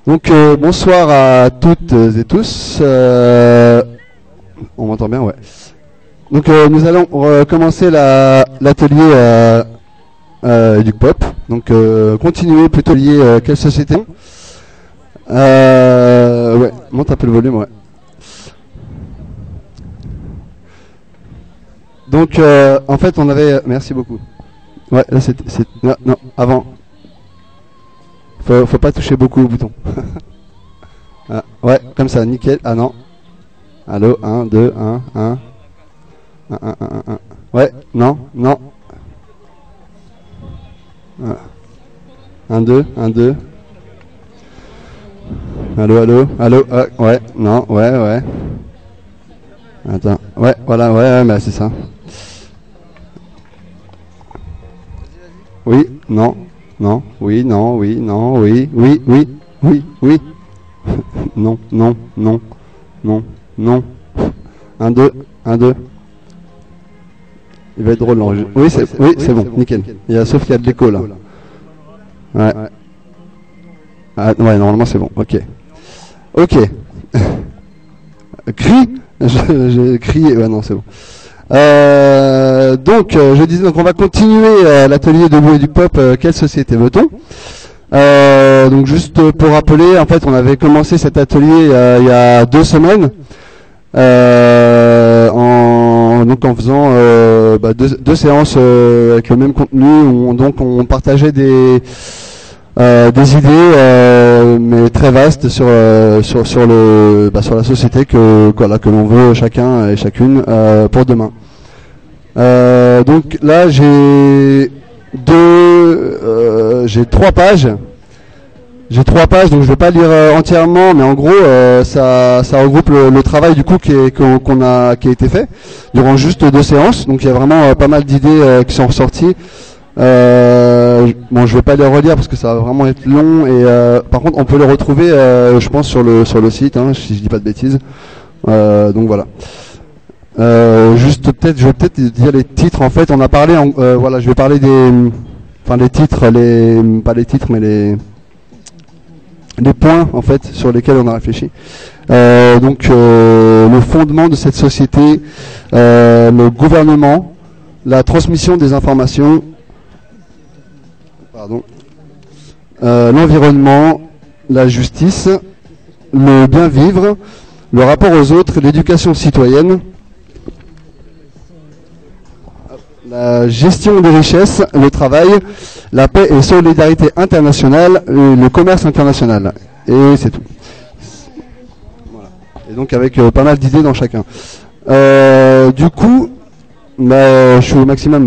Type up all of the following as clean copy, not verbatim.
Donc bonsoir à toutes et tous. On m'entend bien, ouais. Donc nous allons commencer l'atelier du pop. Donc continuer plutôt lié quelle société. Ouais, monte un peu le volume, ouais. Donc en fait on avait, merci beaucoup. Ouais, là non, avant. Faut pas toucher beaucoup au bouton. Ah, ouais, comme ça, nickel. Ah non. Allô, 1, 2, 1, 1. 1, 1, 1, 1. Ouais, non, non. 1, 2, 1, 2. Allô, allô, allô, ouais, non, ouais, ouais. Attends, ouais, voilà, ouais, bah c'est ça. Oui, non, non, oui, non, oui, non, oui, oui, oui, oui, oui. Non, non, non, non, non. 1, 2, 1, 2. Il va être drôle l'enregistrement. Oui, c'est bon, nickel. Sauf qu'il y a de l'écho là. Ouais. Ah, ouais, normalement c'est bon, ok. Ok. Crie. J'ai crié, ouais, non, c'est bon. Donc, je disais, donc on va continuer l'atelier de Lou et du pop. Quelle société veut-on? Donc juste pour rappeler, en fait, on avait commencé cet atelier il y a 2 semaines, donc en faisant deux séances avec le même contenu, où on partageait des idées, mais très vastes sur la société que l'on veut chacun et chacune pour demain. Donc là j'ai 3 pages. J'ai 3 pages, donc je vais pas lire entièrement, mais en gros ça regroupe le travail du coup qui a été fait durant juste 2 séances. Donc il y a vraiment pas mal d'idées qui sont ressorties. Bon, je vais pas les relire parce que ça va vraiment être long, et par contre on peut les retrouver je pense sur le site, hein, si je dis pas de bêtises. Donc voilà. Je vais peut-être dire les titres. En fait, on a parlé voilà, je vais parler les titres, pas les titres, mais les points en fait sur lesquels on a réfléchi. Donc le fondement de cette société, le gouvernement, la transmission des informations, l'environnement, la justice, le bien vivre, le rapport aux autres, l'éducation citoyenne, la gestion des richesses, le travail, la paix et solidarité internationale, le commerce international. Et c'est tout. Voilà. Et donc avec pas mal d'idées dans chacun. Du coup, je suis au maximum.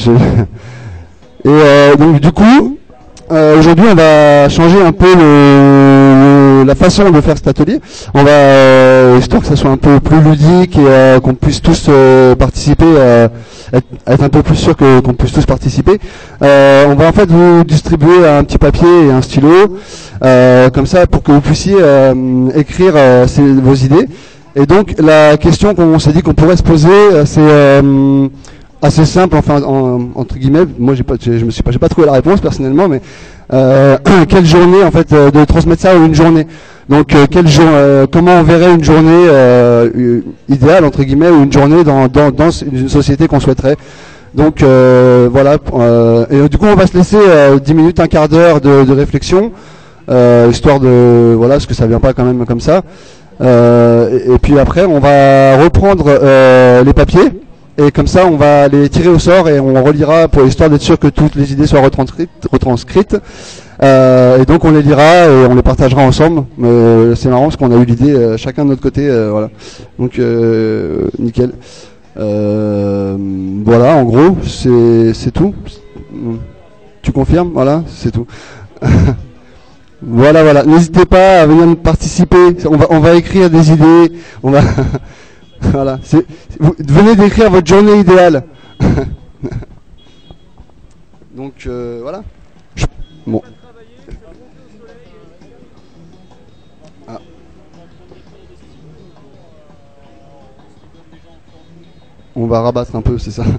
Donc du coup, aujourd'hui on va changer un peu la façon de faire cet atelier. On va, histoire que ça soit un peu plus ludique et qu'on puisse tous participer, être un peu plus sûr qu'on puisse tous participer. On va en fait vous distribuer un petit papier et un stylo, comme ça, pour que vous puissiez écrire vos idées. Et donc la question qu'on s'est dit qu'on pourrait se poser, c'est assez simple, enfin entre guillemets. Moi j'ai pas trouvé la réponse personnellement, mais quelle journée en fait, de transmettre ça en une journée. Donc comment on verrait une journée idéale entre guillemets, ou une journée dans une société qu'on souhaiterait. Donc voilà, et du coup on va se laisser 10 minutes, un quart d'heure de réflexion, histoire de, voilà, parce que ça vient pas quand même comme ça. Et puis après on va reprendre les papiers, et comme ça on va les tirer au sort et on relira, pour histoire d'être sûr que toutes les idées soient retranscrites. Et donc on les lira et on les partagera ensemble. C'est marrant parce qu'on a eu l'idée chacun de notre côté, voilà. Donc nickel. Voilà, en gros c'est tout. Tu confirmes? Voilà, c'est tout. Voilà. N'hésitez pas à venir participer. On va écrire des idées. On va voilà. Venez d'écrire votre journée idéale. Donc voilà. Bon. Ah. On va rabattre un peu, c'est ça.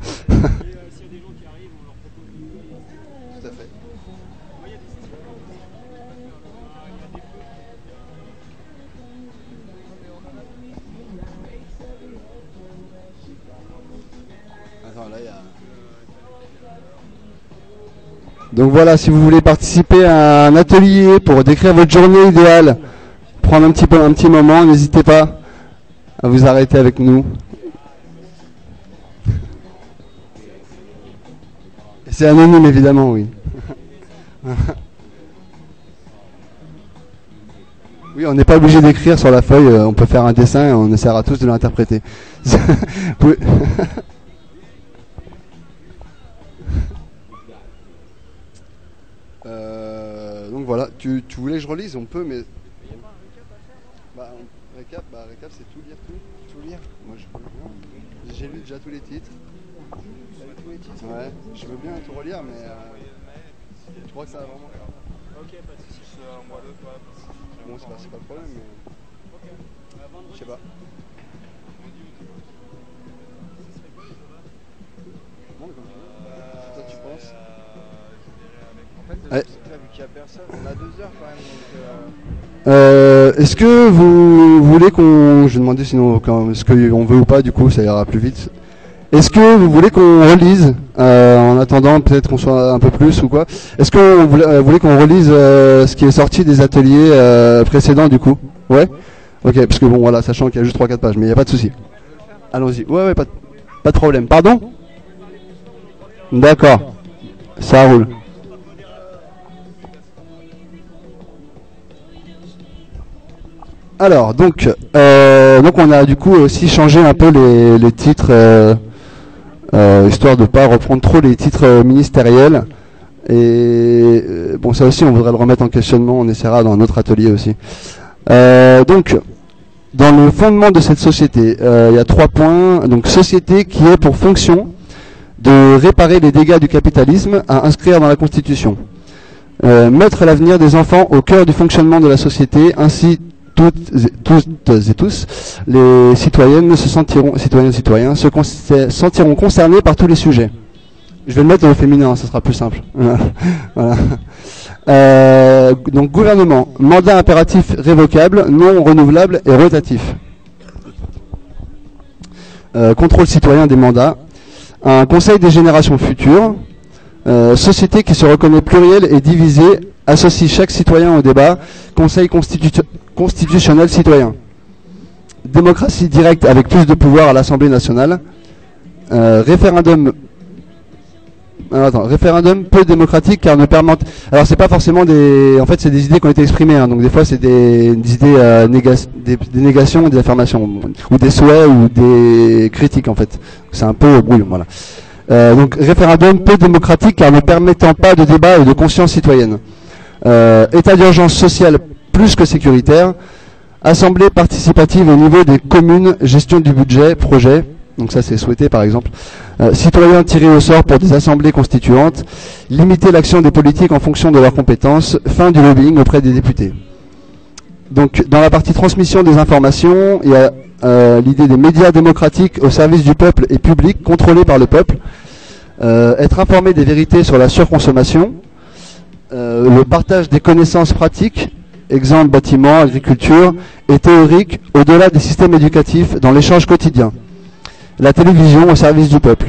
Donc voilà, si vous voulez participer à un atelier pour décrire votre journée idéale, prendre un petit moment, n'hésitez pas à vous arrêter avec nous. C'est anonyme évidemment, oui. Oui, on n'est pas obligé d'écrire sur la feuille, on peut faire un dessin et on essaiera tous de l'interpréter. Donc voilà, tu voulais que je relise? On peut, mais... récap, c'est tout lire, tout lire. Moi, j'ai lu déjà tous les titres. Ouais, je veux bien tout relire, mais je crois que ça va vraiment faire. Ok, pas de soucis. Bon, c'est pas le problème, mais... Je sais pas. Bon, comme tu veux. Toi, tu penses? En fait, vu qu'il n'y a personne, on a 2 heures quand même, donc... est-ce que vous voulez qu'on... Je vais demander sinon est-ce qu'on veut ou pas, du coup, ça ira plus vite. Est-ce que vous voulez qu'on relise, en attendant peut-être qu'on soit un peu plus ou quoi? Est-ce que vous voulez qu'on relise ce qui est sorti des ateliers précédents du coup? Ouais. Ok, parce que bon voilà, sachant qu'il y a juste 3-4 pages, mais il n'y a pas de souci. Allons-y. Ouais, pas de problème. Pardon? D'accord. Ça roule. Alors, donc on a du coup aussi changé un peu les titres, histoire de ne pas reprendre trop les titres ministériels. Et bon, ça aussi, on voudrait le remettre en questionnement, on essaiera dans un autre atelier aussi. Donc, dans le fondement de cette société, il y a 3 points. Donc, société qui est pour fonction de réparer les dégâts du capitalisme à inscrire dans la Constitution. Mettre l'avenir des enfants au cœur du fonctionnement de la société, ainsi toutes et tous, les citoyennes se sentiront concernés par tous les sujets. Je vais le mettre au féminin, ça sera plus simple. Voilà. Donc gouvernement, mandat impératif révocable, non renouvelable et rotatif. Contrôle citoyen des mandats. Un conseil des générations futures. Société qui se reconnaît plurielle et divisée, associe chaque citoyen au débat. Conseil constitutionnel citoyen. Démocratie directe avec plus de pouvoir à l'Assemblée nationale. Référendum peu démocratique car ne permet... Alors c'est pas forcément des... En fait c'est des idées qui ont été exprimées, hein, donc des fois c'est des idées des négations ou des affirmations, ou des souhaits ou des critiques en fait. C'est un peu brouillon, voilà. Donc référendum peu démocratique car ne permettant pas de débat et de conscience citoyenne. État d'urgence sociale plus que sécuritaire. Assemblée participative au niveau des communes, gestion du budget, projet. Donc ça c'est souhaité par exemple. Citoyens tirés au sort pour des assemblées constituantes. Limiter l'action des politiques en fonction de leurs compétences. Fin du lobbying auprès des députés. Donc dans la partie transmission des informations, il y a l'idée des médias démocratiques au service du peuple et public, contrôlés par le peuple. Être informé des vérités sur la surconsommation. Le partage des connaissances pratiques, exemple bâtiment, agriculture, et théorique au-delà des systèmes éducatifs dans l'échange quotidien. La télévision au service du peuple.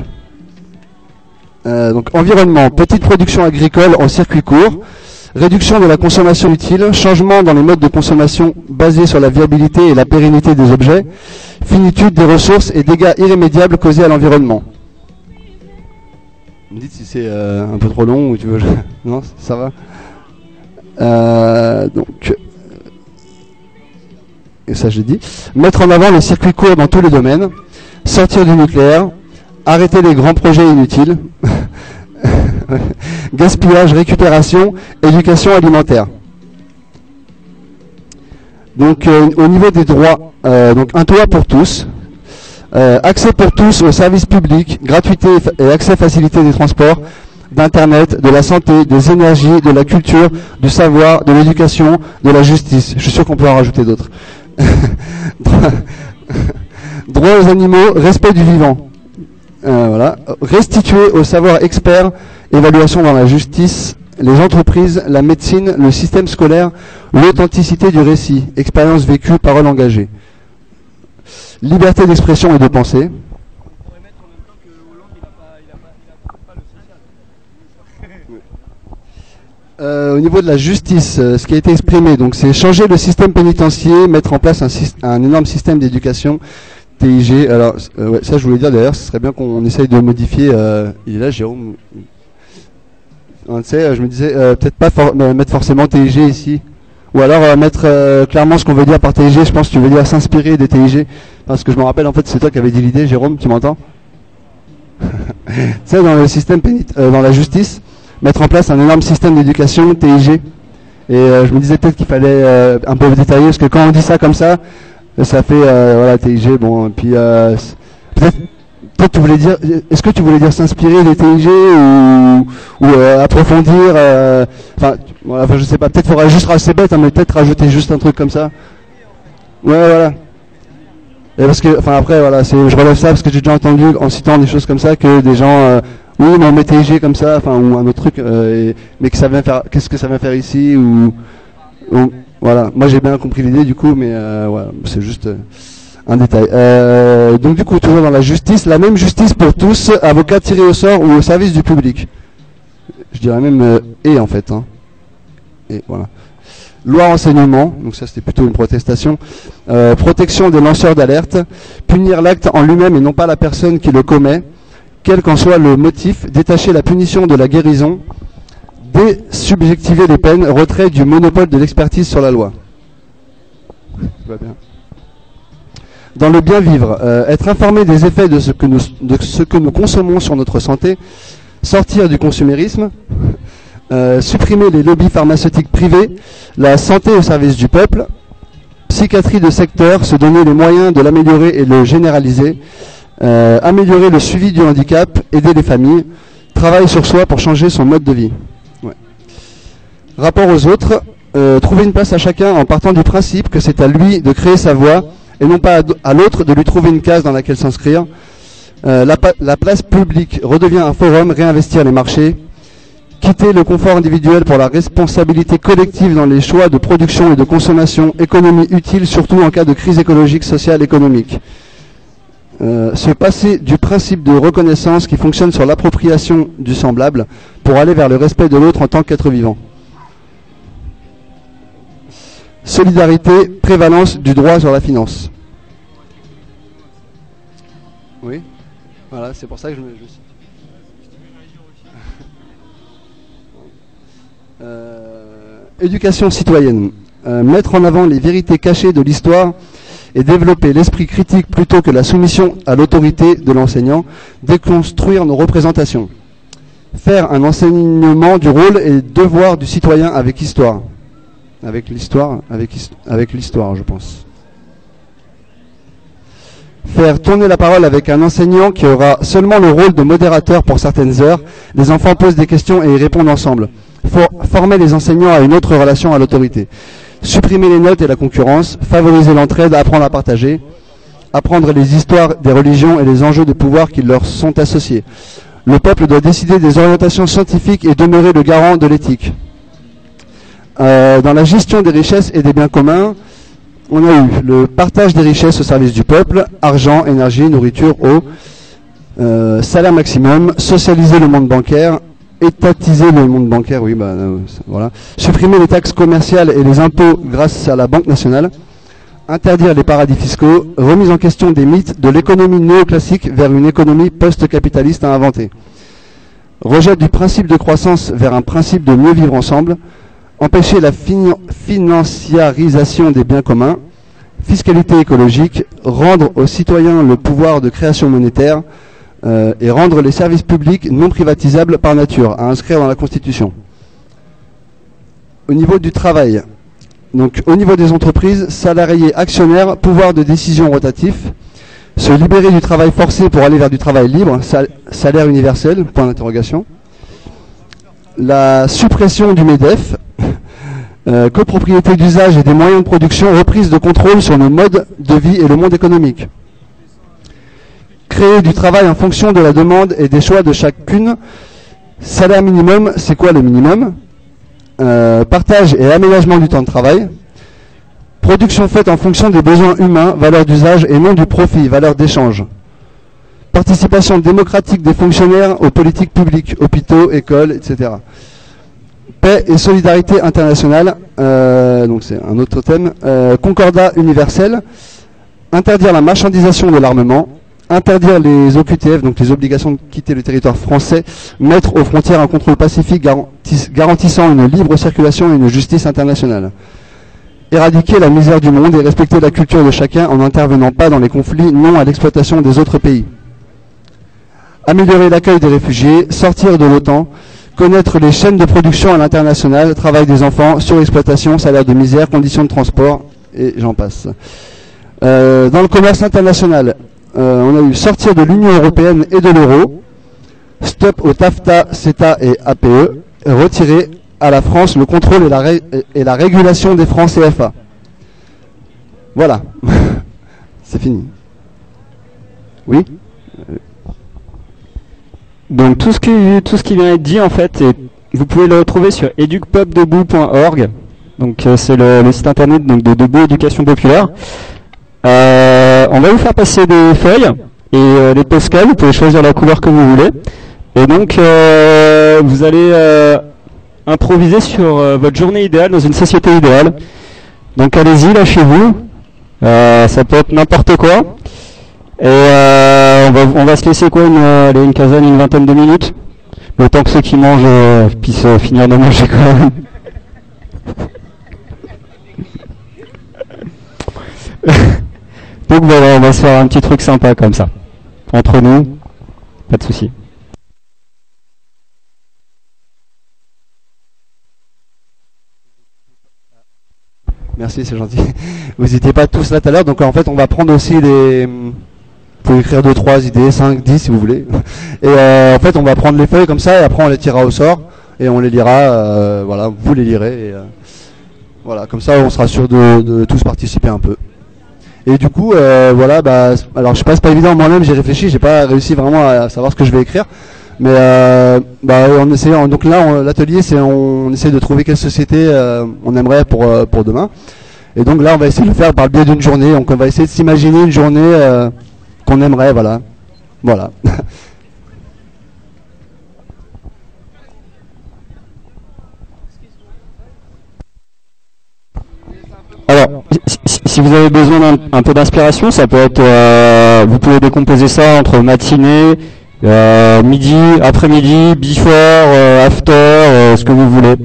Donc environnement, petite production agricole en circuit court, réduction de la consommation utile, changement dans les modes de consommation basés sur la viabilité et la pérennité des objets, finitude des ressources et dégâts irrémédiables causés à l'environnement. Vous me dites si c'est un peu trop long ou tu veux... Non, ça va. Donc, et ça j'ai dit. Mettre en avant les circuits courts dans tous les domaines. Sortir du nucléaire. Arrêter les grands projets inutiles. Gaspillage, récupération, éducation alimentaire. Donc au niveau des droits, donc un toit pour tous. Accès pour tous aux services publics, gratuité et accès facilité des transports, d'internet, de la santé, des énergies, de la culture, du savoir, de l'éducation, de la justice. Je suis sûr qu'on peut en rajouter d'autres. Droit aux animaux, respect du vivant. Voilà. Restituer au savoir expert, évaluation dans la justice, les entreprises, la médecine, le système scolaire, l'authenticité du récit, expérience vécue, parole engagée. Liberté d'expression et de pensée. Au niveau de la justice, ce qui a été exprimé, donc c'est changer le système pénitentiaire, mettre en place un énorme système d'éducation, TIG. Alors, ouais, ça je voulais dire d'ailleurs, ce serait bien qu'on essaye de modifier. Il est là, Jérôme. Tu sais, je me disais, peut-être pas mettre forcément TIG ici. Ou alors mettre clairement ce qu'on veut dire par TIG. Je pense que tu veux dire s'inspirer des TIG. Parce que je me rappelle, en fait, c'est toi qui avais dit l'idée, Jérôme, tu m'entends? Tu sais, dans le système dans la justice, mettre en place un énorme système d'éducation, TIG. Et je me disais peut-être qu'il fallait un peu détailler, parce que quand on dit ça comme ça, ça fait, voilà, TIG, bon, et puis peut-être tu voulais dire, est-ce que tu voulais dire s'inspirer des TIG ou approfondir, enfin, je sais pas, peut-être faudra juste, c'est bête, hein, mais peut-être rajouter juste un truc comme ça. Ouais, voilà. Et parce que, enfin après, voilà, je relève ça parce que j'ai déjà entendu en citant des choses comme ça que des gens, oui, mais on met TIG comme ça, enfin, ou un autre truc, mais que ça vient faire, qu'est-ce que ça vient faire ici, ou voilà. Moi j'ai bien compris l'idée du coup, mais voilà, c'est juste un détail. Donc du coup, toujours dans la justice, la même justice pour tous, avocats tirés au sort ou au service du public. Je dirais même et en fait, hein. Et voilà. Loi renseignement, donc ça c'était plutôt une protestation, protection des lanceurs d'alerte, punir l'acte en lui-même et non pas la personne qui le commet, quel qu'en soit le motif, détacher la punition de la guérison, désubjectiver les peines, retrait du monopole de l'expertise sur la loi. Tout va bien. Dans le bien vivre, être informé des effets de ce que nous consommons sur notre santé, sortir du consumérisme, supprimer les lobbies pharmaceutiques privés, la santé au service du peuple, psychiatrie de secteur, se donner les moyens de l'améliorer et le généraliser, améliorer le suivi du handicap, aider les familles, travail sur soi pour changer son mode de vie. Ouais. Rapport aux autres, trouver une place à chacun en partant du principe que c'est à lui de créer sa voie et non pas à l'autre de lui trouver une case dans laquelle s'inscrire. La place publique redevient un forum, réinvestir les marchés, quitter le confort individuel pour la responsabilité collective dans les choix de production et de consommation, économie utile surtout en cas de crise écologique, sociale, économique. Se passer du principe de reconnaissance qui fonctionne sur l'appropriation du semblable pour aller vers le respect de l'autre en tant qu'être vivant. Solidarité, prévalence du droit sur la finance. Oui, voilà, c'est pour ça que je cite. Éducation citoyenne. Mettre en avant les vérités cachées de l'histoire et développer l'esprit critique plutôt que la soumission à l'autorité de l'enseignant, déconstruire nos représentations. Faire un enseignement du rôle et devoir du citoyen avec histoire. Avec l'histoire, je pense. Faire tourner la parole avec un enseignant qui aura seulement le rôle de modérateur pour certaines heures. Les enfants posent des questions et y répondent ensemble. Former les enseignants à une autre relation à l'autorité. Supprimer les notes et la concurrence. Favoriser l'entraide, apprendre à partager. Apprendre les histoires des religions et les enjeux de pouvoir qui leur sont associés. Le peuple doit décider des orientations scientifiques et demeurer le garant de l'éthique. Dans la gestion des richesses et des biens communs, on a eu le partage des richesses au service du peuple, argent, énergie, nourriture, eau, salaire maximum, socialiser le monde bancaire, étatiser le monde bancaire, oui, voilà, supprimer les taxes commerciales et les impôts grâce à la Banque nationale, interdire les paradis fiscaux, remise en question des mythes de l'économie néoclassique vers une économie post-capitaliste à inventer, rejet du principe de croissance vers un principe de mieux vivre ensemble, empêcher la financiarisation des biens communs, fiscalité écologique, rendre aux citoyens le pouvoir de création monétaire et rendre les services publics non privatisables par nature, à inscrire dans la Constitution. Au niveau du travail, donc au niveau des entreprises, salariés, actionnaires, pouvoir de décision rotatif, se libérer du travail forcé pour aller vers du travail libre, salaire universel, point d'interrogation. La suppression du MEDEF, copropriété d'usage et des moyens de production, reprise de contrôle sur nos modes de vie et le monde économique. Créer du travail en fonction de la demande et des choix de chacune. Salaire minimum, c'est quoi le minimum? Partage et aménagement du temps de travail. Production faite en fonction des besoins humains, valeur d'usage et non du profit, valeur d'échange. Participation démocratique des fonctionnaires aux politiques publiques, hôpitaux, écoles, etc. paix et solidarité internationale, donc c'est un autre thème, concordat universel, interdire la marchandisation de l'armement, interdire les OQTF, donc les obligations de quitter le territoire français, mettre aux frontières un contrôle pacifique garantissant une libre circulation et une justice internationale. Éradiquer la misère du monde et respecter la culture de chacun en n'intervenant pas dans les conflits, non à l'exploitation des autres pays. Améliorer l'accueil des réfugiés, sortir de l'OTAN, connaître les chaînes de production à l'international, travail des enfants, surexploitation, salaire de misère, conditions de transport, et j'en passe. Dans le commerce international, on a eu sortir de l'Union européenne et de l'euro, stop au TAFTA, CETA et APE, et retirer à la France le contrôle et la régulation des francs CFA. Voilà, c'est fini. Oui. Donc tout ce qui vient d'être dit en fait, vous pouvez le retrouver sur educpubdebout.org. Donc c'est le site internet donc, de Debout Éducation Populaire. On va vous faire passer des feuilles et des postcards. Vous pouvez choisir la couleur que vous voulez. Et donc vous allez improviser sur votre journée idéale dans une société idéale. Donc allez-y, lâchez-vous. Ça peut être n'importe quoi. Et on va se laisser quoi, une quinzaine, une vingtaine de minutes, le temps que ceux qui mangent puissent finir de manger quand même. Donc voilà, on va se faire un petit truc sympa comme ça. Entre nous, pas de souci. Merci, c'est gentil. Vous n'étiez pas tous là tout à l'heure, donc en fait on va prendre aussi les... Vous pouvez écrire 2, 3 idées, 5, 10 si vous voulez. Et en fait on va prendre les feuilles comme ça et après on les tirera au sort et on les lira, voilà, vous les lirez. Et, voilà, comme ça on sera sûr de tous participer un peu. Et du coup, voilà, bah, alors je sais pas, c'est pas évident moi-même, j'ai réfléchi, j'ai pas réussi vraiment à savoir ce que je vais écrire. Mais bah, on essaie, donc là l'atelier c'est on essaie de trouver quelle société on aimerait pour demain. Et donc là on va essayer de le faire par le biais d'une journée, donc on va essayer de s'imaginer une journée qu'on aimerait, voilà. Voilà. Alors, si vous avez besoin d'un peu d'inspiration, ça peut être, vous pouvez décomposer ça entre matinée, midi, après-midi, before, after, ce que vous voulez.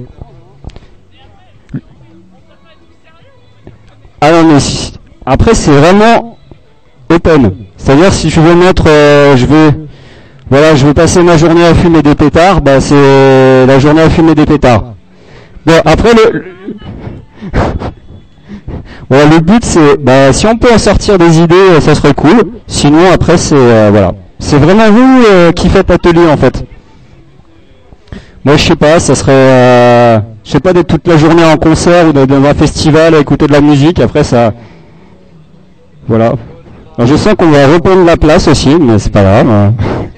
Ah non, mais après c'est vraiment open. C'est-à-dire si je veux mettre, je vais passer ma journée à fumer des pétards, bah c'est la journée à fumer des pétards. Bon, après voilà, le but c'est, bah, si on peut en sortir des idées, ça serait cool. Sinon après c'est, voilà, c'est vraiment vous qui faites atelier en fait. Moi je sais pas, ça serait, je sais pas, d'être toute la journée en concert ou dans un festival à écouter de la musique. Après ça, voilà. Alors, je sens qu'on va reprendre la place aussi, mais c'est pas grave.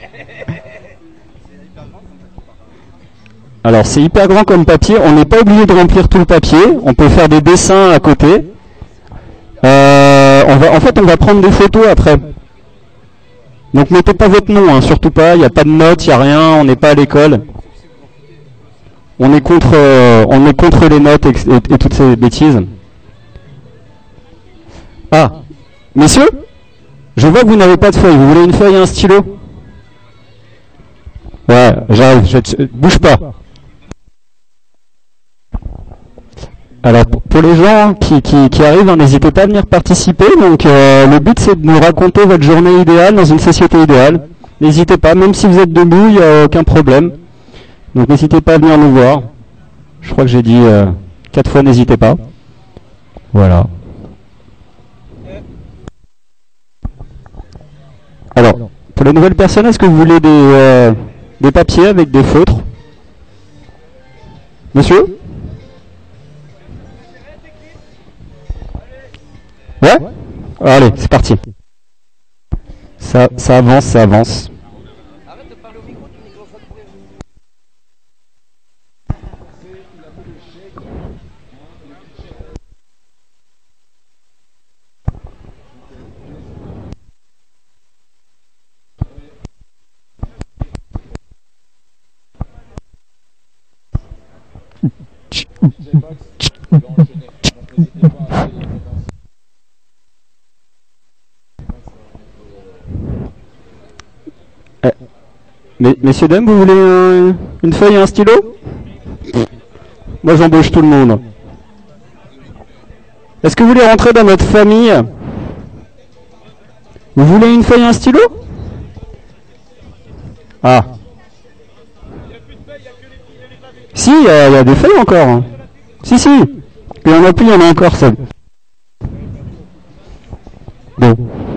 Alors c'est hyper grand comme papier, on n'est pas obligé de remplir tout le papier, on peut faire des dessins à côté. On va prendre des photos après. Donc mettez pas votre nom, hein, surtout pas, il n'y a pas de notes, il n'y a rien, on n'est pas à l'école. On est contre les notes et toutes ces bêtises. Ah, messieurs, je vois que vous n'avez pas de feuille, vous voulez une feuille et un stylo? Ouais, j'arrive, bouge pas. Alors pour les gens qui arrivent, n'hésitez pas à venir participer. Donc le but c'est de nous raconter votre journée idéale dans une société idéale. N'hésitez pas, même si vous êtes debout, il n'y a aucun problème. Donc n'hésitez pas à venir nous voir. Je crois que j'ai dit 4 fois n'hésitez pas. Voilà. Alors, pour les nouvelles personnes, est-ce que vous voulez des papiers avec des feutres? Monsieur? Ouais? Allez, c'est parti. Ça avance, ça avance. Arrête de parler au micro, tu micro ça pour Messieurs, dames, vous voulez une feuille et un stylo? Moi, j'embauche tout le monde. Est-ce que vous voulez rentrer dans notre famille? Vous voulez une feuille et un stylo? Ah. Si, il y a des feuilles encore. Si. Il y en a plus, il y en a encore, ça. Bon.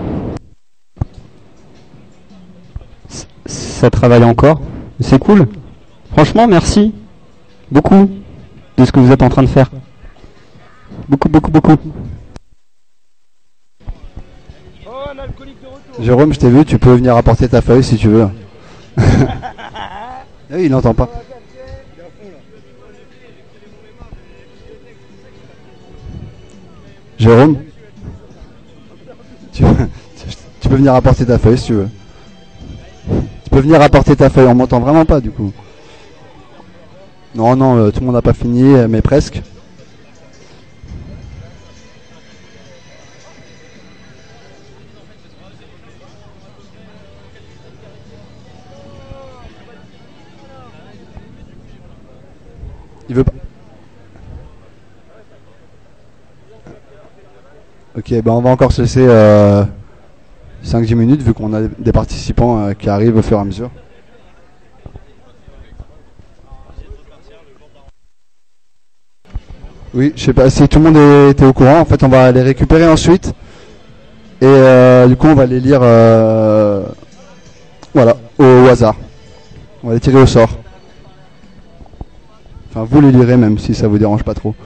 Ça travaille encore. C'est cool. Franchement, merci. Beaucoup de ce que vous êtes en train de faire. Beaucoup. Jérôme, je t'ai vu, tu peux venir apporter ta feuille si tu veux. Oui, il n'entend pas. Jérôme, tu peux venir apporter ta feuille si tu veux. Tu peux venir apporter ta feuille, on m'entend vraiment pas du coup. Non, tout le monde n'a pas fini, mais presque. Il veut pas. Ok, ben on va encore se laisser 5-10 minutes vu qu'on a des participants qui arrivent au fur et à mesure. Oui, je sais pas si tout le monde était au courant. En fait, on va les récupérer ensuite. Et du coup, on va les lire voilà, au hasard. On va les tirer au sort. Enfin, vous les lirez même si ça vous dérange pas trop.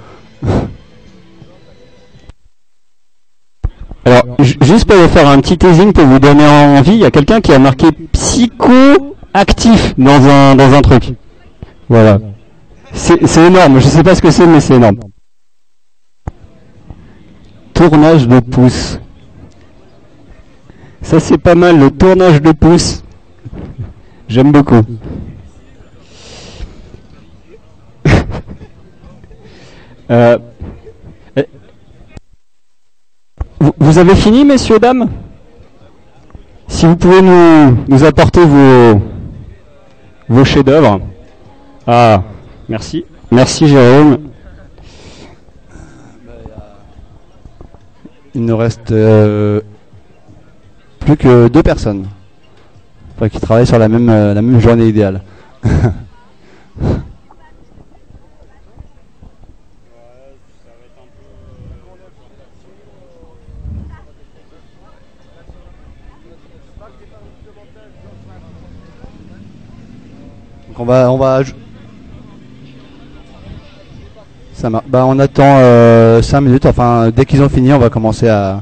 Alors, juste pour vous faire un petit teasing pour vous donner envie, il y a quelqu'un qui a marqué psychoactif dans un truc. Voilà. C'est énorme, je sais pas ce que c'est, mais c'est énorme. Tournage de pouce. Ça c'est pas mal, le tournage de pouce. J'aime beaucoup. Vous avez fini, messieurs, dames? Si vous pouvez nous apporter vos chefs-d'œuvre. Ah, merci. Merci, Jérôme. Il nous reste plus que 2 personnes. Enfin, qui travaillent sur la même journée idéale. Donc on va ça marche. Bah on attend 5 minutes, enfin dès qu'ils ont fini on va commencer à...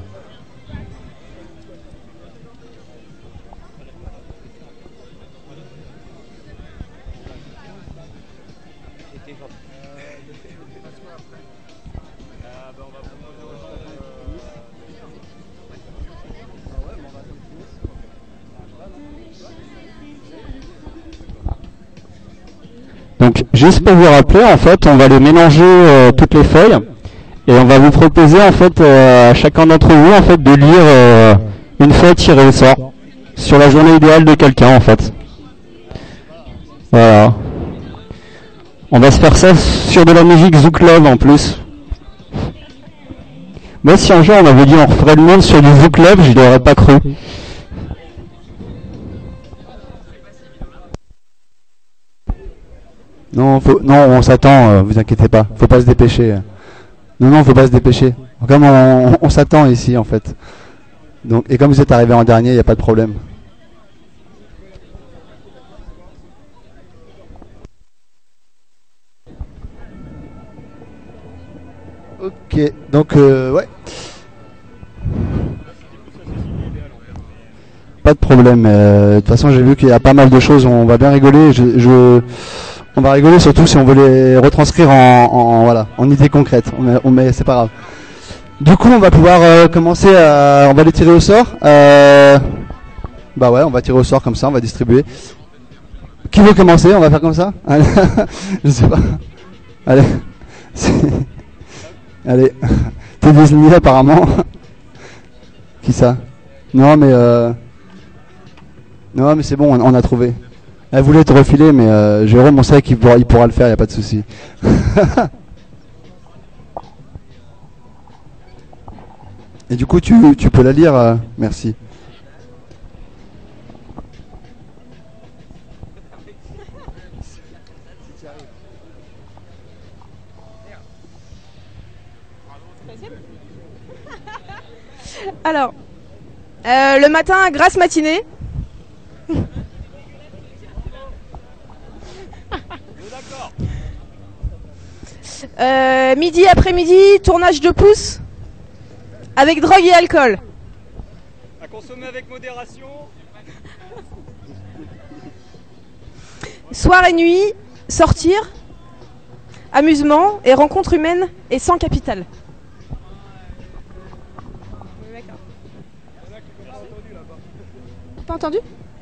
Donc, juste pour vous rappeler, en fait, on va les mélanger toutes les feuilles et on va vous proposer, en fait, à chacun d'entre vous, en fait, de lire une feuille tirée au sort sur la journée idéale de quelqu'un, en fait. Voilà. On va se faire ça sur de la musique Zouk Love en plus. Moi, si un jour on m'avait dit on referait le monde sur du Zouk Love, je l'aurais pas cru. Non, on s'attend, vous inquiétez pas, faut pas se dépêcher. Non, faut pas se dépêcher. Comme on s'attend ici en fait. Donc, et comme vous êtes arrivé en dernier, il n'y a pas de problème. Ok, donc ouais. Pas de problème. De toute façon, j'ai vu qu'il y a pas mal de choses, on va bien rigoler. On va rigoler surtout si on veut les retranscrire en idées concrètes. Mais c'est pas grave. Du coup, on va pouvoir commencer on va les tirer au sort. Bah ouais, on va tirer au sort comme ça, on va distribuer. Qui veut commencer? On va faire comme ça? Je sais pas. Allez. Allez. T'es désigné apparemment. Qui ça? Non mais c'est bon, on a trouvé. Elle voulait te refiler, mais Jérôme, on sait qu'il pourra le faire, il n'y a pas de souci. Et du coup, tu peux la lire, merci. Alors, le matin, grasse matinée. Midi après-midi, tournage de pouce avec drogue et alcool. À consommer avec modération. Soir et nuit, sortir, amusement et rencontres humaines et sans capital. Pas entendu ?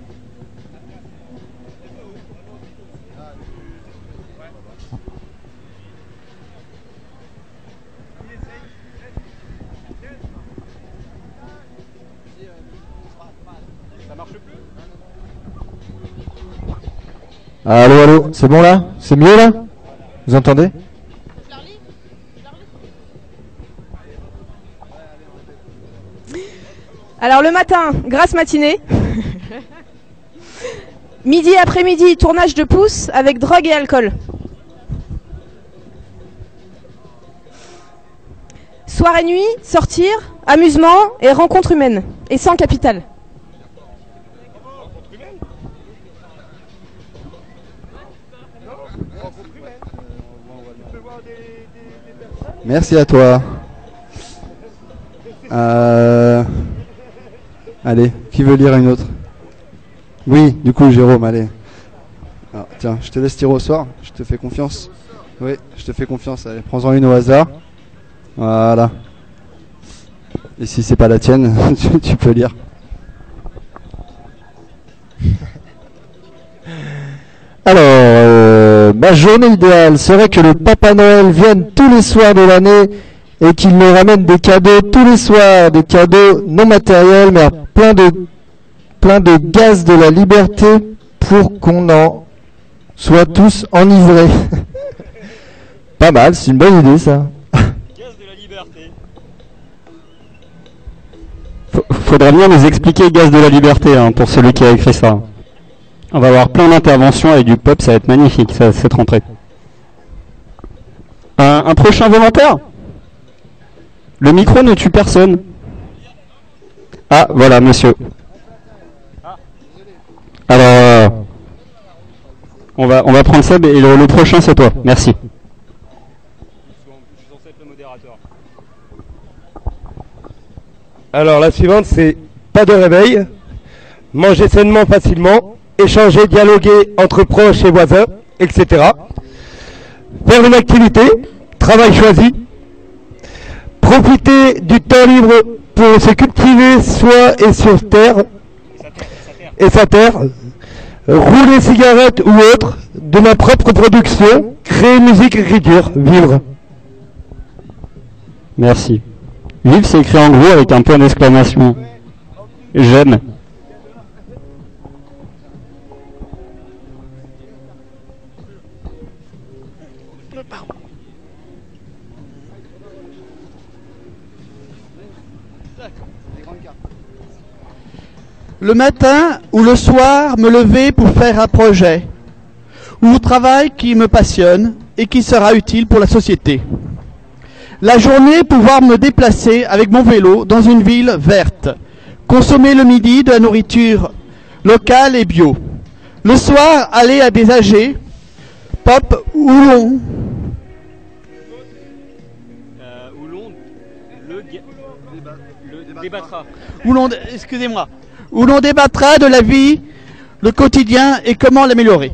Allô, allô, c'est bon là? C'est mieux là? Vous entendez? Alors le matin, grasse matinée. Midi après-midi, tournage de pouce avec drogue et alcool. Soir et nuit, sortir, amusement et rencontres humaines et sans capital. Merci à toi. Allez, qui veut lire une autre? Oui, du coup, Jérôme, allez. Alors, tiens, je te laisse tirer au sort, je te fais confiance. Oui, je te fais confiance, allez, prends-en une au hasard. Voilà. Et si c'est pas la tienne, tu peux lire. Alors, ma journée idéale serait que le Papa Noël vienne tous les soirs de l'année et qu'il nous ramène des cadeaux tous les soirs, des cadeaux non matériels, mais plein de gaz de la liberté pour qu'on en soit tous enivrés. Pas mal, c'est une bonne idée ça. Gaz de la liberté. Faudra bien nous expliquer Gaz de la liberté hein, pour celui qui a écrit ça. On va avoir plein d'interventions avec du pop, ça va être magnifique cette rentrée. Un prochain volontaire? Le micro ne tue personne. Ah, voilà, monsieur. Alors, on va prendre ça, et le prochain c'est toi. Merci. Je suis censé être le modérateur. Alors la suivante c'est pas de réveil, manger sainement facilement, échanger, dialoguer entre proches et voisins, etc. Faire une activité, travail choisi, profiter du temps libre pour se cultiver soi et sur terre, et sa terre, rouler cigarette ou autre, de ma propre production, créer musique, écriture, vivre. Merci. Vive, c'est écrit en gros avec un point d'exclamation. J'aime. Le matin ou le soir, me lever pour faire un projet ou travail qui me passionne et qui sera utile pour la société. La journée, pouvoir me déplacer avec mon vélo dans une ville verte. Consommer le midi de la nourriture locale et bio. Le soir, aller à des AG, pop ou long. Le débattra. Excusez-moi. Où l'on débattra de la vie, le quotidien et comment l'améliorer.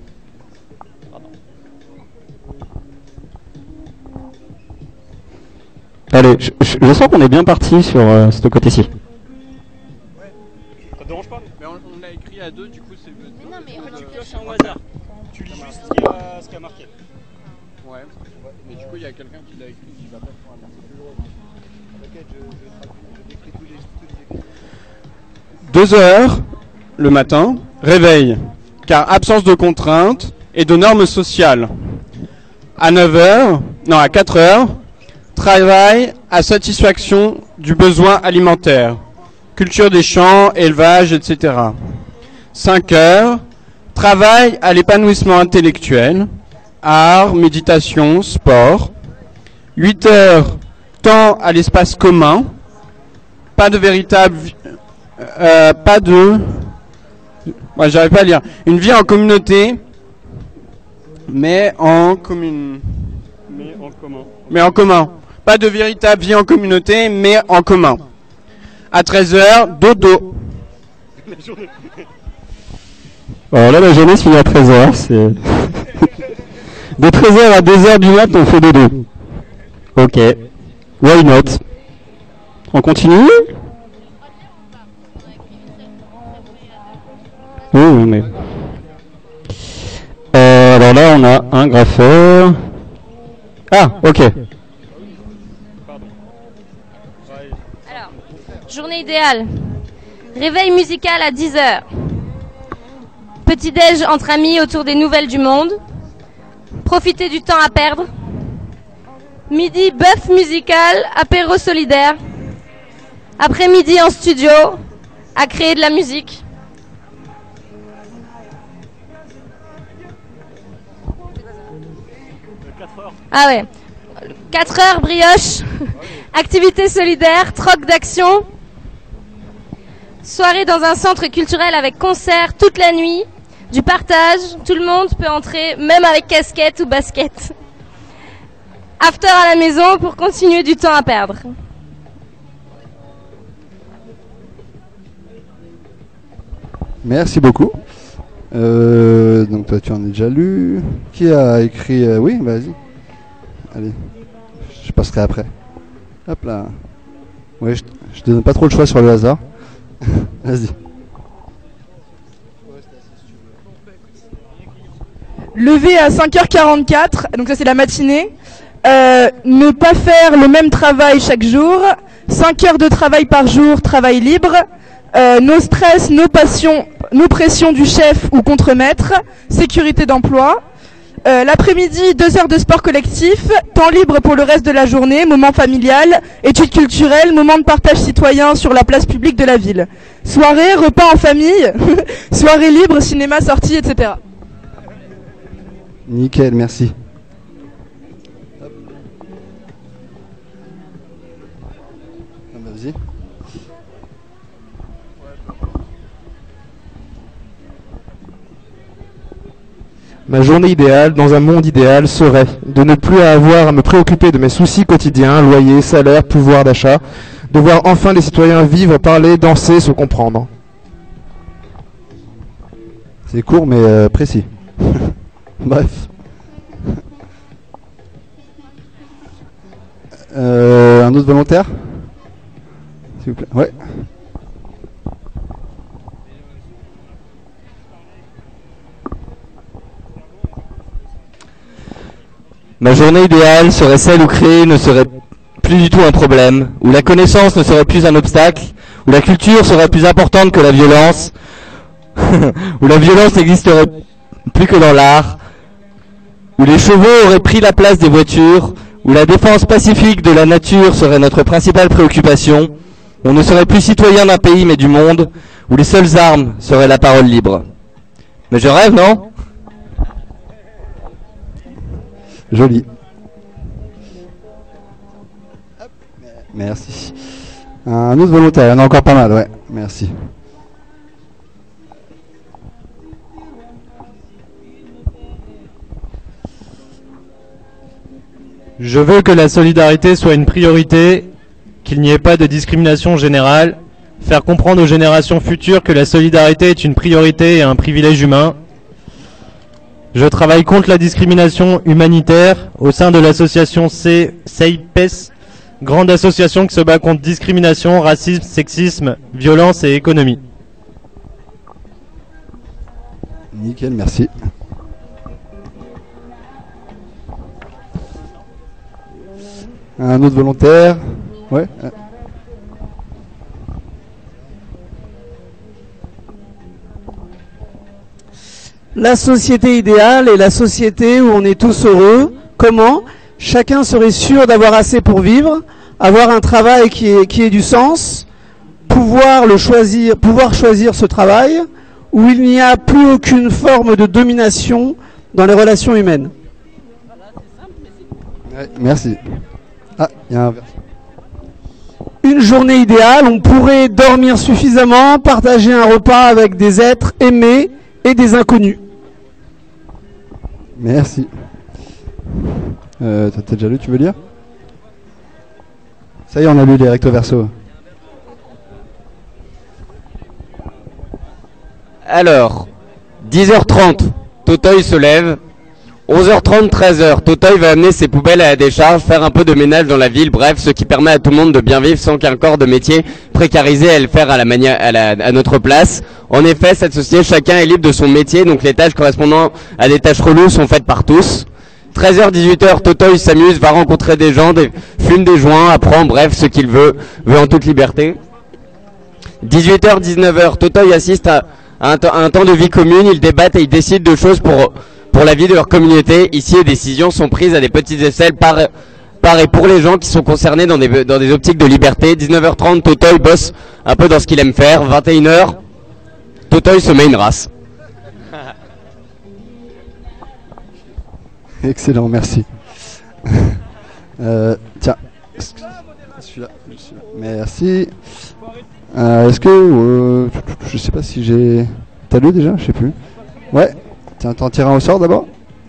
Allez, je sens qu'on est bien parti sur ce côté-ci. Ça te dérange pas? Mais on l'a écrit à deux, du coup c'est... Non mais en fait tu pioches un au hasard. Tu lis juste ce qu'il y a marqué. Ouais, mais du coup il y a quelqu'un qui l'a écrit qui va pas faire un T'inquiète, je décris tous les écrits. 2 heures le matin, réveil. car absence de contraintes et de normes sociales. À 4 heures, travail à satisfaction du besoin alimentaire, culture des champs, élevage, etc. 5 heures, travail à l'épanouissement intellectuel, art, méditation, sport. 8 heures, temps à l'espace commun, pas de véritable... j'arrive pas à lire. Une vie en communauté, mais en commun. Pas de véritable vie en communauté, mais en commun. À 13 heures, dodo. Alors là, la journée se finit à 13h. C'est... De 13h à 2h du mat, on fait dodo. Ok. Why not? On continue? Oui, mais... alors là, on a un graffeur. Ah, ok. Alors, journée idéale. Réveil musical à 10h. Petit-déj entre amis autour des nouvelles du monde. Profiter du temps à perdre. Midi, bœuf musical, apéro solidaire. Après-midi en studio, à créer de la musique. Ah ouais. 4 heures brioche, activité solidaire, troc d'action. Soirée dans un centre culturel avec concert toute la nuit. Du partage, tout le monde peut entrer, même avec casquette ou basket. After à la maison pour continuer du temps à perdre. Merci beaucoup. Donc toi tu en as déjà lu. Qui a écrit oui, vas-y. Allez, je passerai après. Hop là. Ouais, je te donne pas trop le choix sur le hasard. Vas-y. Lever à 5h44, donc ça c'est la matinée. Ne pas faire le même travail chaque jour. 5 heures de travail par jour, travail libre. Nos stress, nos passions, nos pressions du chef ou contremaître. Sécurité d'emploi. L'après-midi, 2 heures de sport collectif, temps libre pour le reste de la journée, moment familial, études culturelles, moment de partage citoyen sur la place publique de la ville. Soirée, repas en famille, soirée libre, cinéma, sortie, etc. Nickel, merci. Vas-y. Ma journée idéale, dans un monde idéal, serait de ne plus avoir à me préoccuper de mes soucis quotidiens, loyer, salaire, pouvoir d'achat, de voir enfin les citoyens vivre, parler, danser, se comprendre. C'est court mais précis. Bref. Un autre volontaire? S'il vous plaît. Ouais. Ma journée idéale serait celle où créer ne serait plus du tout un problème, où la connaissance ne serait plus un obstacle, où la culture serait plus importante que la violence, où la violence n'existerait plus que dans l'art, où les chevaux auraient pris la place des voitures, où la défense pacifique de la nature serait notre principale préoccupation, où on ne serait plus citoyen d'un pays mais du monde, où les seules armes seraient la parole libre. Mais je rêve, non ? Joli. Merci. Un autre volontaire, il y en a encore pas mal, ouais. Merci. Je veux que la solidarité soit une priorité, qu'il n'y ait pas de discrimination générale, faire comprendre aux générations futures que la solidarité est une priorité et un privilège humain. Je travaille contre la discrimination humanitaire au sein de l'association CEIPES, grande association qui se bat contre discrimination, racisme, sexisme, violence et économie. Nickel, merci. Un autre volontaire? Ouais. La société idéale est la société où on est tous heureux. Comment? Chacun serait sûr d'avoir assez pour vivre, avoir un travail qui ait du sens, pouvoir choisir ce travail, où il n'y a plus aucune forme de domination dans les relations humaines. Ouais, merci. Ah, il y a un verset. Une journée idéale, on pourrait dormir suffisamment, partager un repas avec des êtres aimés et des inconnus. Merci. T'as déjà lu, tu veux lire? Ça y est, on a lu les recto verso. Alors, 10h30, Totoy se lève. 11h30, 13h, Totoy va amener ses poubelles à la décharge, faire un peu de ménage dans la ville, bref, ce qui permet à tout le monde de bien vivre sans qu'un corps de métier précarisé aille le faire à notre place. En effet, cette société, chacun est libre de son métier, donc les tâches correspondant à des tâches reloues sont faites par tous. 13h, 18h, Totoy s'amuse, va rencontrer des gens, fume des joints, apprend, bref, ce qu'il veut en toute liberté. 18h, 19h, Totoy assiste à un temps de vie commune, ils débattent et ils décident de choses pour la vie de leur communauté. Ici, les décisions sont prises à des petites échelles par et pour les gens qui sont concernés dans des optiques de liberté. 19h30, Totoy bosse un peu dans ce qu'il aime faire. 21h, Totoy se met une race. Excellent, merci. Tiens, celui-là. Merci. Est-ce que je sais pas si j'ai... T'as lu déjà? Je sais plus. Ouais. Tiens, t'en tires un au sort d'abord.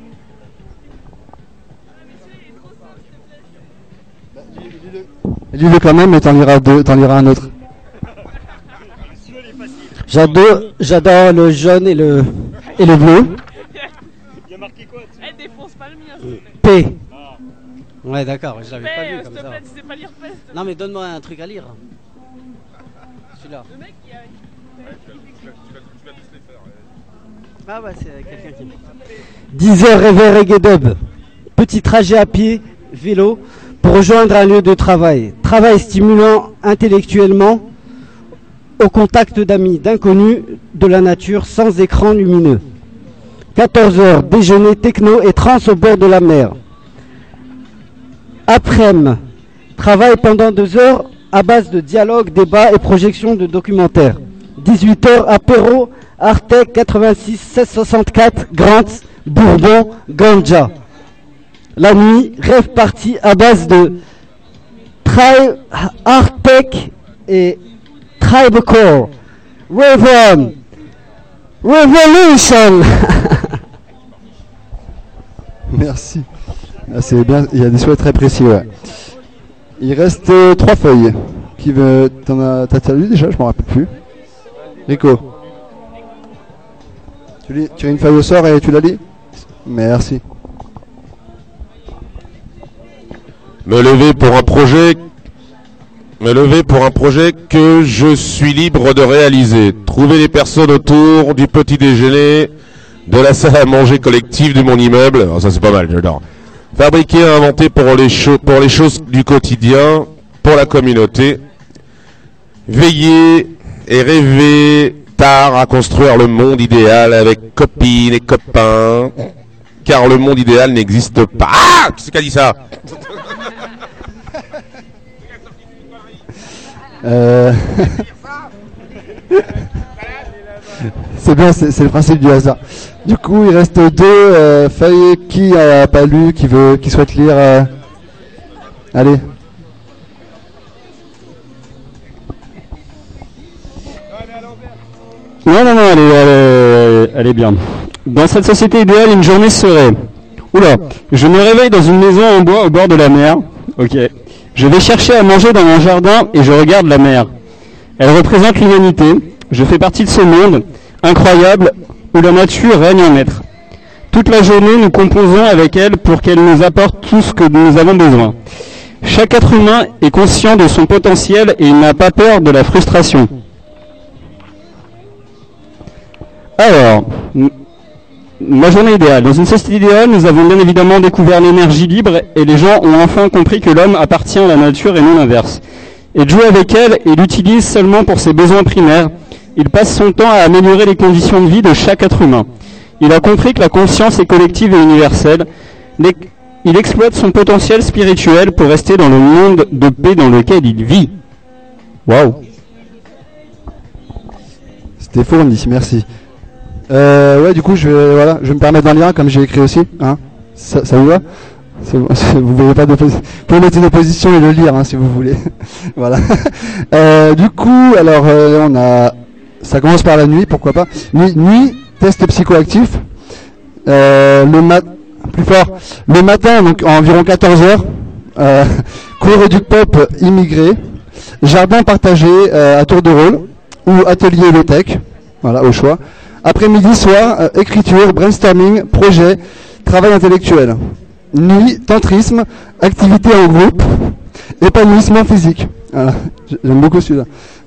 Lis-le quand même, mais t'en liras un autre. J'adore le jaune et le bleu. Il y a marqué quoi? Elle défonce pas le mien. P. Ouais, d'accord, je l'avais pas vu comme ça. Tu sais pas lire peste. Non, mais donne-moi un truc à lire. Celui-là. Le mec, il a... Ah ouais, c'est quelqu'un qui... 10h réveil reggae dub. Petit trajet à pied, vélo, pour rejoindre un lieu de travail. Travail stimulant intellectuellement, au contact d'amis, d'inconnus, de la nature, sans écran lumineux. 14h, déjeuner techno et trance au bord de la mer. Après-midi, travail pendant 2 heures à base de dialogue, débat et projection de documentaires. 18h, apéro, Artec 86 1664, Grant, Bourbon, Ganja. La nuit, rêve party à base de Artec et Tribecore. Rave on, Revolution. Merci. Ah, c'est bien, il y a des souhaits très précis, ouais. Il reste 3 feuilles. Qui veut... T'as lu déjà? Je m'en rappelle plus. Rico. Tu as une feuille au sort et tu la lis? Merci. Me lever pour un projet que je suis libre de réaliser. Trouver les personnes autour du petit déjeuner, de la salle à manger collective de mon immeuble. Oh, ça c'est pas mal, j'adore. Fabriquer et inventer pour les choses du quotidien, pour la communauté. Veiller et rêver tard à construire le monde idéal avec copines et copains. Car le monde idéal n'existe pas. Ah! Qui c'est qui a dit ça? C'est bien, c'est le principe du hasard. Du coup, il reste 2 feuilles. Qui a pas lu, qui souhaite lire Allez. Non, elle est bien. Dans cette société idéale, une journée serait... Oula, je me réveille dans une maison en bois au bord de la mer. Ok. Je vais chercher à manger dans mon jardin et je regarde la mer. Elle représente l'humanité. Je fais partie de ce monde incroyable où la nature règne en maître. Toute la journée, nous composons avec elle pour qu'elle nous apporte tout ce que nous avons besoin. Chaque être humain est conscient de son potentiel et il n'a pas peur de la frustration. Alors, ma journée idéale. Dans une société idéale, nous avons bien évidemment découvert l'énergie libre et les gens ont enfin compris que l'homme appartient à la nature et non l'inverse. Et de jouer avec elle, il l'utilise seulement pour ses besoins primaires. Il passe son temps à améliorer les conditions de vie de chaque être humain. Il a compris que la conscience est collective et universelle. Il exploite son potentiel spirituel pour rester dans le monde de paix dans lequel il vit. Waouh. C'était fourni, merci. Ouais, du coup, je vais me permettre d'en lire un comme j'ai écrit aussi. Hein. Ça vous va? Vous pouvez pas vous pouvez mettre une opposition et le lire hein, si vous voulez. Voilà. Du coup, alors ça commence par la nuit, pourquoi pas. Nuit, test psychoactif. Plus fort. Le matin, donc à environ 14h, cours éduc pop immigré, jardin partagé à tour de rôle ou atelier low-tech, voilà au choix. Après-midi, soir, écriture, brainstorming, projet, travail intellectuel. Nuit, tantrisme, activité en groupe, épanouissement physique. Voilà. J'aime beaucoup celui-là.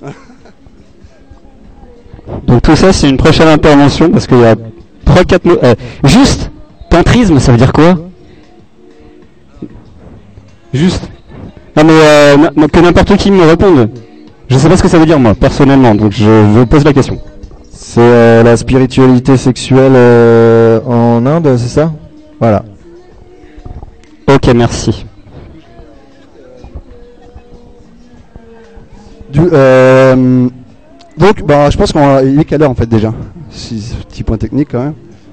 Donc tout ça, c'est une prochaine intervention parce qu'il y a 3-4 mots. Juste, tantrisme, ça veut dire quoi? Juste. Non mais que n'importe qui me réponde. Je sais pas ce que ça veut dire moi, personnellement, donc je vous pose la question. C'est la spiritualité sexuelle en Inde, c'est ça? Voilà. Ok, merci. Donc, bah, je pense qu'il est quelle heure en fait déjà? Petit point technique quand même.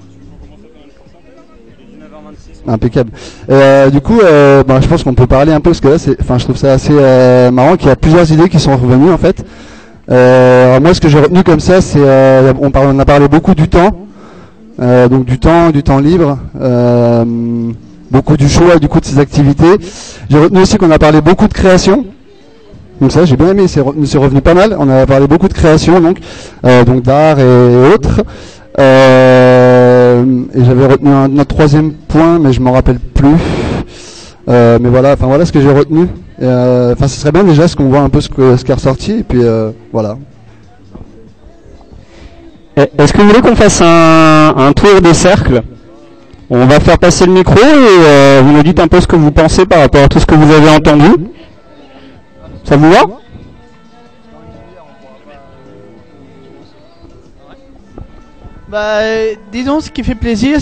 Impeccable. Du coup, bah, je pense qu'on peut parler un peu parce que là, je trouve ça assez marrant qu'il y a plusieurs idées qui sont revenues en fait. Alors moi, ce que j'ai retenu comme ça, c'est on a parlé beaucoup du temps, donc du temps libre, beaucoup du choix du coup de ces activités. J'ai retenu aussi qu'on a parlé beaucoup de création. Donc ça, j'ai bien aimé, c'est revenu pas mal. On a parlé beaucoup de création, donc d'art et autres. Et j'avais retenu un troisième point, mais je m'en rappelle plus. Mais voilà, enfin voilà ce que j'ai retenu. Enfin, ce serait bien déjà ce qu'on voit un peu ce qui est ressorti, et puis voilà. Est-ce que vous voulez qu'on fasse un tour des cercles? On va faire passer le micro et vous nous dites un peu ce que vous pensez par rapport à tout ce que vous avez entendu. Ça vous va? Bah, disons ce qui fait plaisir,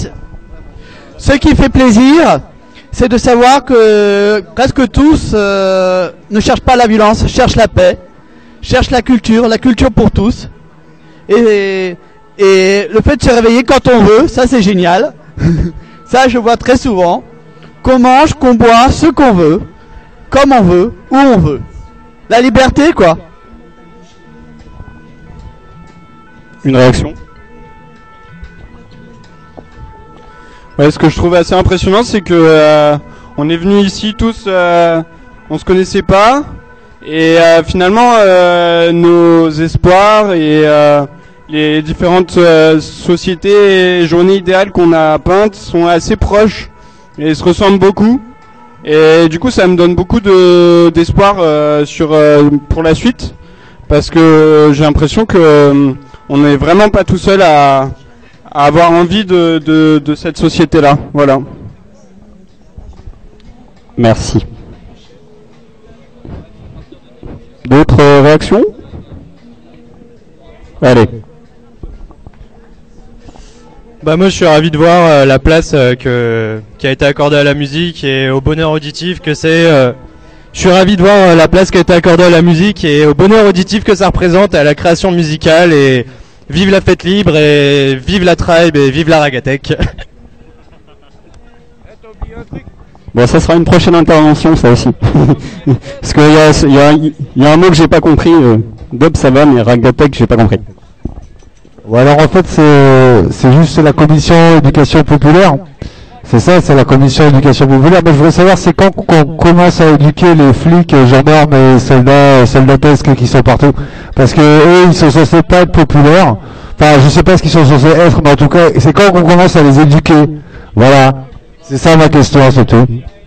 c'est de savoir que presque tous ne cherchent pas la violence, cherchent la paix, cherchent la culture pour tous. Et le fait de se réveiller quand on veut, ça c'est génial. Ça je vois très souvent. Qu'on mange, qu'on boit, ce qu'on veut, comme on veut, où on veut. La liberté quoi. Une réaction? Ouais, ce que je trouve assez impressionnant, c'est que on est venus ici tous, on se connaissait pas, et finalement nos espoirs et les différentes sociétés et journées idéales qu'on a peintes sont assez proches et se ressemblent beaucoup. Et du coup, ça me donne beaucoup d'espoir pour la suite, parce que j'ai l'impression que on n'est vraiment pas tout seul à avoir envie de cette société-là. Voilà. Merci. D'autres réactions? Allez. Bah moi je suis ravi de voir la place qui a été accordée à la musique et au bonheur auditif que c'est. Je suis ravi de voir la place qui a été accordée à la musique et au bonheur auditif que ça représente, à la création musicale, et vive la fête libre et vive la tribe et vive la Ragatech. Bon, ça sera une prochaine intervention, ça aussi. Parce qu'il y a un mot que j'ai pas compris. Bob, ça va, mais Ragatech, j'ai pas compris. Ou alors en fait c'est juste la commission éducation populaire. C'est ça, c'est la commission éducation populaire. Mais je voudrais savoir c'est quand qu'on commence à éduquer les flics, gendarmes et soldatesques qui sont partout. Parce que eux ils sont censés pas être populaires. Enfin je sais pas ce qu'ils sont censés être, mais en tout cas c'est quand qu'on commence à les éduquer. Voilà. C'est ça ma question surtout.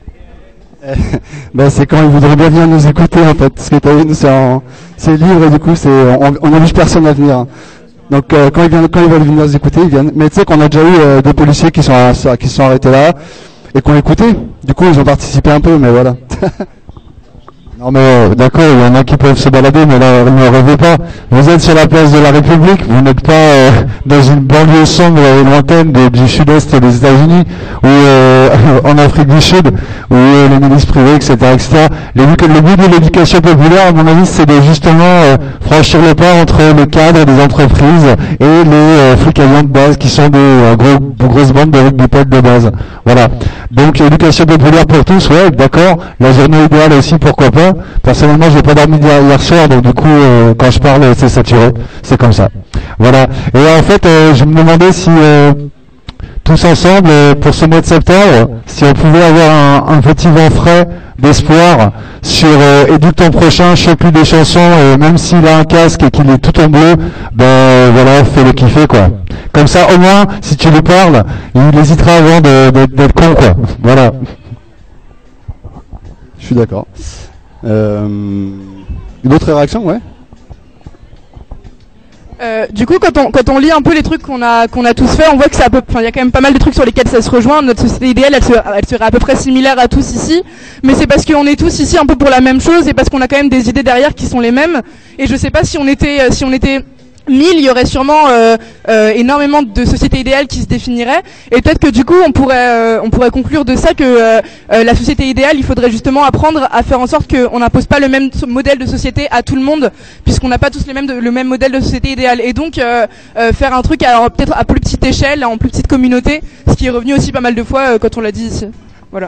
Ben c'est quand ils voudraient bien venir nous écouter en fait. Parce que t'as vu, c'est libre et du coup on n'oblige personne à venir. Donc quand ils veulent venir nous écouter, ils viennent. Mais tu sais qu'on a déjà eu des policiers qui sont arrêtés là et qui ont écouté. Du coup ils ont participé un peu, mais voilà. Non mais d'accord, il y en a qui peuvent se balader, mais là ne rêvez pas. Vous êtes sur la place de la République, vous n'êtes pas dans une banlieue sombre et lointaine du sud-est des États-Unis ou en Afrique du Sud où les milices privées, etc., etc. Le but de l'éducation populaire, à mon avis, c'est de justement franchir le pas entre le cadre des entreprises et les flicaillants de base qui sont des grosses bandes de rugbypotes de base. Voilà. Donc éducation populaire pour tous, ouais, d'accord. La journée idéale aussi, pourquoi pas. Personnellement, j'ai pas dormi hier soir, donc du coup, quand je parle, c'est saturé. C'est comme ça. Voilà. Et en fait, je me demandais si tous ensemble, pour ce mois de septembre, si on pouvait avoir un petit vent frais d'espoir sur Éduque ton prochain, chante plus des chansons, et même s'il a un casque et qu'il est tout en bleu, ben voilà, fais-le kiffer quoi. Comme ça, au moins, si tu lui parles, il hésitera avant d'être con quoi. Voilà. Je suis d'accord. D'autres réactions, ouais. Du coup, quand on lit un peu les trucs qu'on a tous fait, on voit que il y a quand même pas mal de trucs sur lesquels ça se rejoint. Notre société idéale, elle serait à peu près similaire à tous ici, mais c'est parce qu'on est tous ici un peu pour la même chose et parce qu'on a quand même des idées derrière qui sont les mêmes. Et je sais pas si on était 1000, il y aurait sûrement énormément de sociétés idéales qui se définiraient, et peut-être que du coup on pourrait conclure de ça que la société idéale, il faudrait justement apprendre à faire en sorte qu'on n'impose pas le même modèle de société à tout le monde, puisqu'on n'a pas tous le même modèle de société idéale, et donc faire un truc peut-être à plus petite échelle, en plus petite communauté, ce qui est revenu aussi pas mal de fois quand on l'a dit ici. Voilà.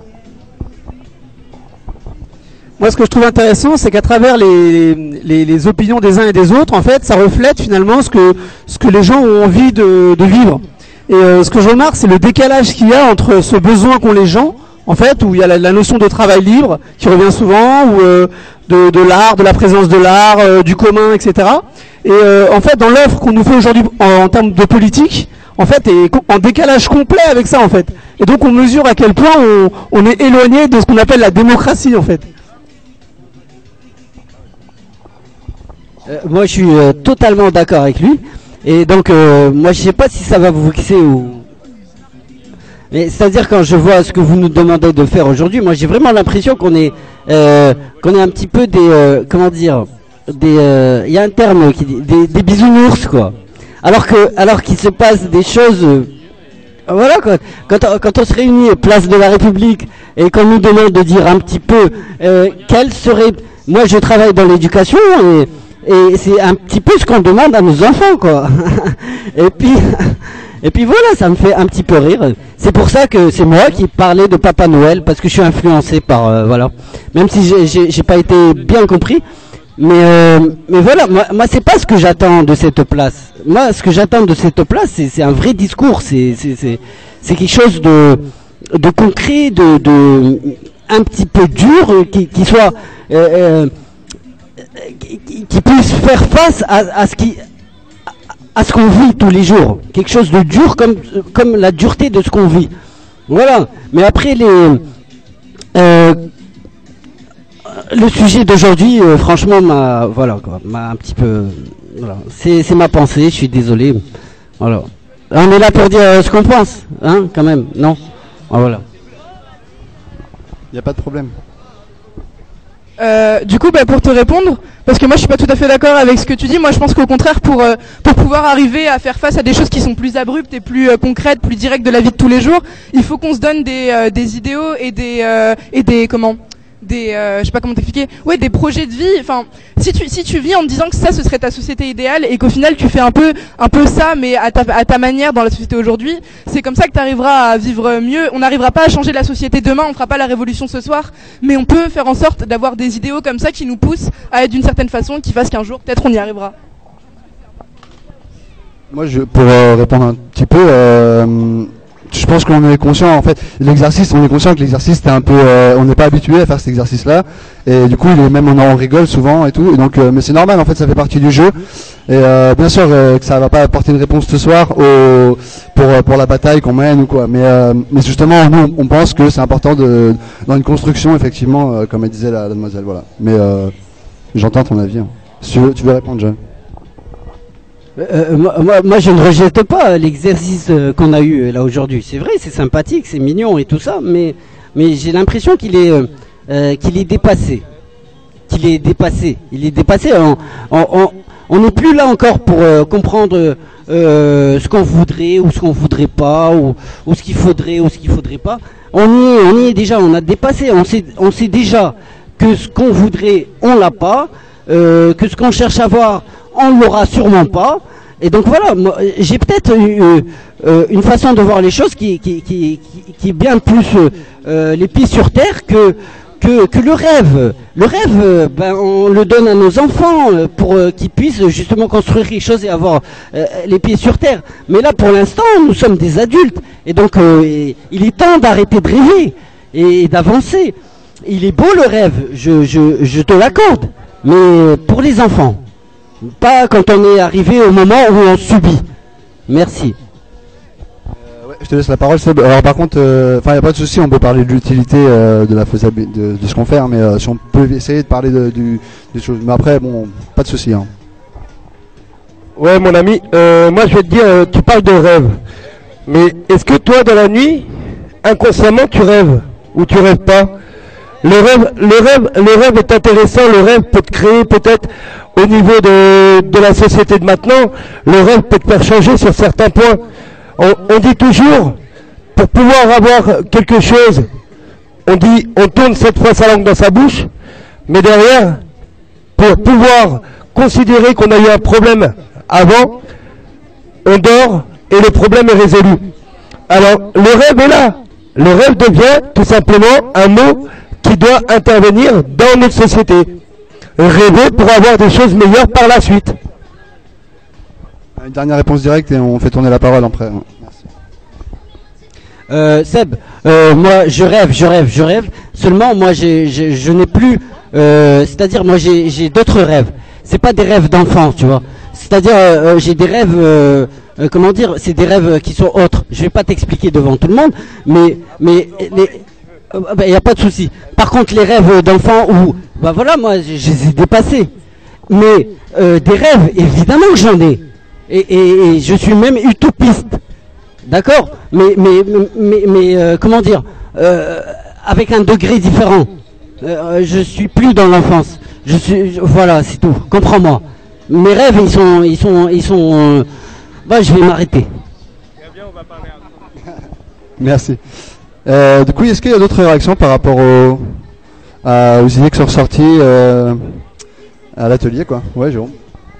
Moi, ce que je trouve intéressant, c'est qu'à travers les opinions des uns et des autres, en fait, ça reflète finalement ce que les gens ont envie de vivre. Et ce que je remarque, c'est le décalage qu'il y a entre ce besoin qu'ont les gens, en fait, où il y a la notion de travail libre qui revient souvent, ou de l'art, de la présence de l'art, du commun, etc. Et en fait, dans l'offre qu'on nous fait aujourd'hui en termes de politique, en fait, est en décalage complet avec ça, en fait. Et donc, on mesure à quel point on est éloigné de ce qu'on appelle la démocratie, en fait. Moi, je suis totalement d'accord avec lui. Et donc, moi, je sais pas si ça va vous vexer ou... Mais c'est-à-dire, quand je vois ce que vous nous demandez de faire aujourd'hui, moi, j'ai vraiment l'impression qu'on est un petit peu des... comment dire, des... Il y a un terme qui dit... Des bisounours, quoi. Alors qu'il se passe des choses... voilà, quoi. Quand on se réunit place de la République et qu'on nous demande de dire un petit peu quel serait... Moi, je travaille dans l'éducation et c'est un petit peu ce qu'on demande à nos enfants, quoi. et puis voilà, ça me fait un petit peu rire. C'est pour ça que c'est moi qui parlais de Papa Noël, parce que je suis influencé par voilà. Même si j'ai pas été bien compris, mais voilà, moi c'est pas ce que j'attends de cette place. Moi, ce que j'attends de cette place, c'est un vrai discours, c'est quelque chose de concret, de un petit peu dur, qui soit qui puisse faire face à ce qu'on vit tous les jours, quelque chose de dur comme la dureté de ce qu'on vit. Voilà. Mais après le sujet d'aujourd'hui, franchement, m'a un petit peu, voilà. C'est ma pensée. Je suis désolé. Voilà. On est là pour dire ce qu'on pense, hein, quand même, non? Voilà. Il n'y a pas de problème. Du coup, pour te répondre, parce que moi je suis pas tout à fait d'accord avec ce que tu dis, moi je pense qu'au contraire, pour pouvoir arriver à faire face à des choses qui sont plus abruptes et plus concrètes, plus directes de la vie de tous les jours, il faut qu'on se donne des idéaux et des comment, je sais pas comment t'expliquer, ouais, des projets de vie. Enfin, si tu vis en te disant que ça ce serait ta société idéale et qu'au final tu fais un peu ça, mais à ta manière dans la société aujourd'hui, c'est comme ça que tu arriveras à vivre mieux. On n'arrivera pas à changer la société demain, on fera pas la révolution ce soir, mais on peut faire en sorte d'avoir des idéaux comme ça qui nous poussent à être d'une certaine façon, qui fassent qu'un jour peut-être on y arrivera. Moi, pour répondre un petit peu, je pense qu'on est conscient, en fait, l'exercice, on est conscient que l'exercice, c'était un peu, on n'est pas habitué à faire cet exercice-là, et du coup, on rigole souvent et tout, et donc, mais c'est normal, en fait, ça fait partie du jeu, et bien sûr que ça va pas apporter une réponse ce soir pour la bataille qu'on mène ou quoi, mais justement, nous, on pense que c'est important dans une construction, effectivement, comme elle disait la demoiselle, voilà. Mais j'entends ton avis. Hein. Tu veux répondre, John? Moi, je ne rejette pas l'exercice qu'on a eu là aujourd'hui. C'est vrai, c'est sympathique, c'est mignon et tout ça, mais j'ai l'impression qu'il est dépassé. qu'il est dépassé. Il est dépassé. On n'est plus là encore pour comprendre ce qu'on voudrait ou ce qu'on voudrait pas, ou ce qu'il faudrait ou ce qu'il faudrait pas. On y est déjà. On a dépassé. On sait déjà que ce qu'on voudrait, on l'a pas. Que ce qu'on cherche à voir, on l'aura sûrement pas. Et donc voilà, j'ai peut-être une façon de voir les choses qui est bien plus les pieds sur terre que le rêve. Le rêve, on le donne à nos enfants pour qu'ils puissent justement construire quelque chose et avoir les pieds sur terre. Mais là, pour l'instant, nous sommes des adultes. Et donc, il est temps d'arrêter de rêver et d'avancer. Il est beau le rêve, je te l'accorde. Mais pour les enfants, pas quand on est arrivé au moment où on subit. Merci. Ouais, je te laisse la parole, Seb. Alors par contre, il n'y a pas de souci, on peut parler de l'utilité de la faisabilité de ce qu'on fait, hein, mais si on peut essayer de parler des choses. Mais après, bon, pas de souci. Hein. Ouais, mon ami, moi je vais te dire, tu parles de rêve. Mais est-ce que toi, dans la nuit, inconsciemment, tu rêves ou tu rêves pas? Le rêve est intéressant. Le rêve peut te créer peut-être au niveau de la société de maintenant. Le rêve peut te faire changer sur certains points. On dit toujours, pour pouvoir avoir quelque chose, on tourne cette fois sa langue dans sa bouche, mais derrière, pour pouvoir considérer qu'on a eu un problème avant, on dort et le problème est résolu. Alors, le rêve est là. Le rêve devient tout simplement un mot qui doit intervenir dans notre société. Rêver pour avoir des choses meilleures par la suite. Une dernière réponse directe et on fait tourner la parole après. Merci. Seb, moi je rêve. Seulement moi je n'ai plus, c'est-à-dire moi j'ai d'autres rêves. C'est pas des rêves d'enfant, tu vois. C'est-à-dire j'ai des rêves, comment dire, c'est des rêves qui sont autres. Je vais pas t'expliquer devant tout le monde, mais il n'y a pas de souci. Par contre, les rêves d'enfants où, bah voilà, moi, je les ai dépassés. Mais des rêves, évidemment que j'en ai. Et je suis même utopiste. D'accord ? Mais comment dire, avec un degré différent. Je suis plus dans l'enfance. Voilà, c'est tout. Comprends-moi. Mes rêves, ils sont. Bah, je vais m'arrêter. Merci. Du coup, est-ce qu'il y a d'autres réactions par rapport aux idées qui sont ressorties à l'atelier, quoi? Ouais, Jérôme.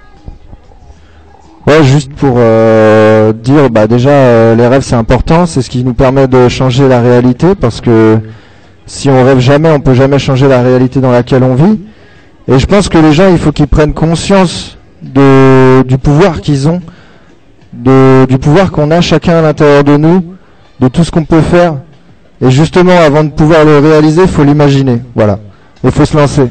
Ouais, juste pour dire, bah déjà, les rêves c'est important, c'est ce qui nous permet de changer la réalité, parce que si on rêve jamais, on peut jamais changer la réalité dans laquelle on vit. Et je pense que les gens, il faut qu'ils prennent conscience du pouvoir qu'ils ont, du pouvoir qu'on a chacun à l'intérieur de nous, de tout ce qu'on peut faire. Et justement, avant de pouvoir le réaliser, il faut l'imaginer. Voilà. Il faut se lancer.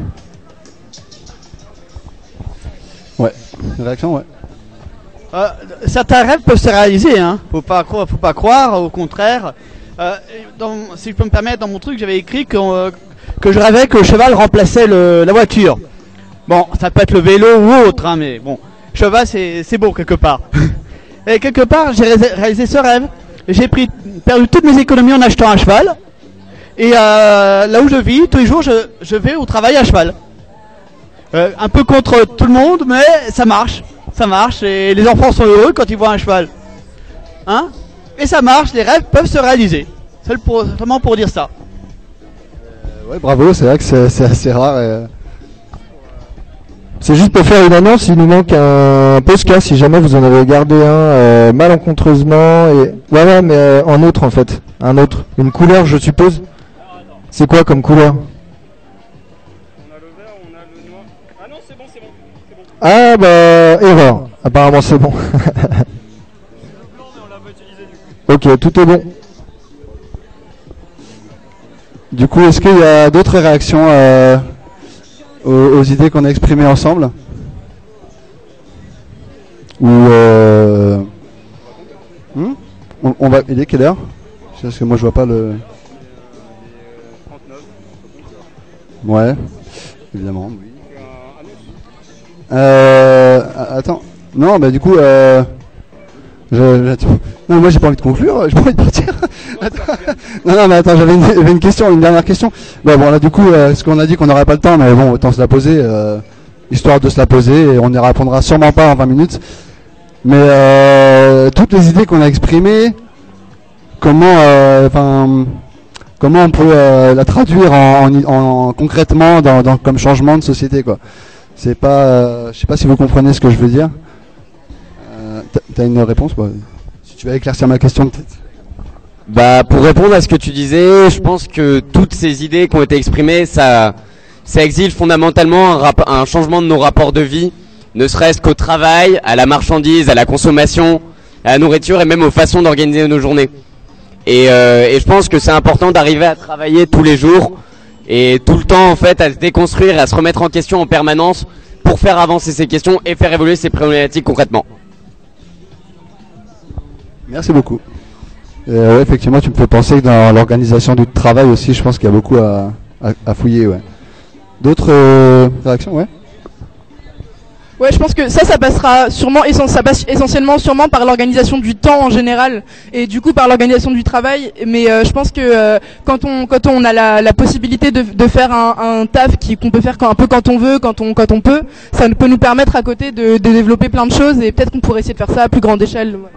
Ouais. Réaction, ouais. Certains rêves peuvent se réaliser, hein. Faut pas croire, au contraire. Si je peux me permettre, dans mon truc, j'avais écrit que je rêvais que le cheval remplaçait la voiture. Bon, ça peut être le vélo ou autre, hein, mais bon, cheval c'est beau quelque part. Et quelque part, j'ai réalisé ce rêve. J'ai perdu toutes mes économies en achetant un cheval. Et là où je vis, tous les jours, je vais au travail à cheval. Un peu contre tout le monde, mais ça marche. Ça marche et les enfants sont heureux quand ils voient un cheval. Hein? Et ça marche, les rêves peuvent se réaliser. Seulement pour dire ça. Ouais, bravo, c'est vrai que c'est assez rare. C'est juste pour faire une annonce, il nous manque un Posca si jamais vous en avez gardé un malencontreusement. Ouais, mais en autre en fait. Un autre. Une couleur, je suppose. C'est quoi comme couleur? Ah bah, erreur. Apparemment c'est bon. Ok, tout est bon. Du coup, est-ce qu'il y a d'autres réactions aux idées qu'on a exprimées ensemble? Ou on va. Il est quelle heure? Parce que moi je vois pas le. 39. Ouais, évidemment. Oui. Attends. Non, bah du coup, Non, moi j'ai pas envie de conclure, j'ai pas envie de partir. non, mais attends, j'avais une question, une dernière question. Bon, là du coup, ce qu'on a dit qu'on n'aurait pas le temps, mais bon, autant se la poser, histoire de se la poser, et on n'y répondra sûrement pas en 20 minutes. Mais toutes les idées qu'on a exprimées, comment on peut la traduire en concrètement comme changement de société, quoi. C'est pas, je sais pas si vous comprenez ce que je veux dire. T'as une réponse, quoi? Si tu veux éclaircir ma question, peut-être. Bah, pour répondre à ce que tu disais, je pense que toutes ces idées qui ont été exprimées, ça exige fondamentalement un changement de nos rapports de vie, ne serait-ce qu'au travail, à la marchandise, à la consommation, à la nourriture et même aux façons d'organiser nos journées. Et je pense que c'est important d'arriver à travailler tous les jours et tout le temps en fait à se déconstruire et à se remettre en question en permanence pour faire avancer ces questions et faire évoluer ces problématiques concrètement. Merci beaucoup. Ouais, effectivement, tu me fais penser que dans l'organisation du travail aussi, je pense qu'il y a beaucoup à fouiller. Ouais. D'autres réactions, ouais. Ouais, je pense que ça passera sûrement, ça passe essentiellement sûrement par l'organisation du temps en général et du coup par l'organisation du travail. Mais je pense que quand on a la possibilité de faire un taf qu'on peut faire un peu quand on veut, quand on peut, ça peut nous permettre à côté de développer plein de choses et peut-être qu'on pourrait essayer de faire ça à plus grande échelle. Ouais.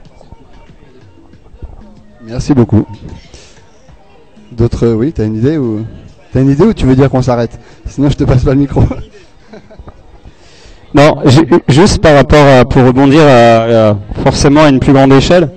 Merci beaucoup. D'autres, oui, t'as une idée ou tu veux dire qu'on s'arrête? Sinon, je te passe pas le micro. Non, juste par rapport pour rebondir forcément à une plus grande échelle.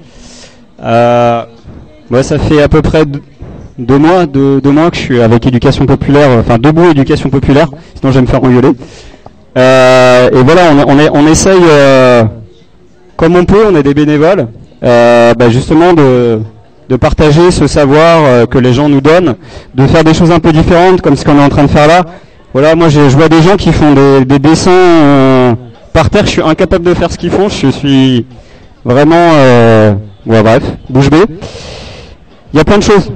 Moi, ça fait à peu près deux mois que je suis avec Éducation Populaire, enfin Debout Éducation Populaire. Sinon, je vais me faire engueuler. Et voilà, on essaye comme on peut. On est des bénévoles, justement de partager ce savoir que les gens nous donnent, de faire des choses un peu différentes comme ce qu'on est en train de faire là. Voilà, moi je vois des gens qui font des dessins par terre, je suis incapable de faire ce qu'ils font, je suis vraiment bref, bouche bée. Il y a plein de choses.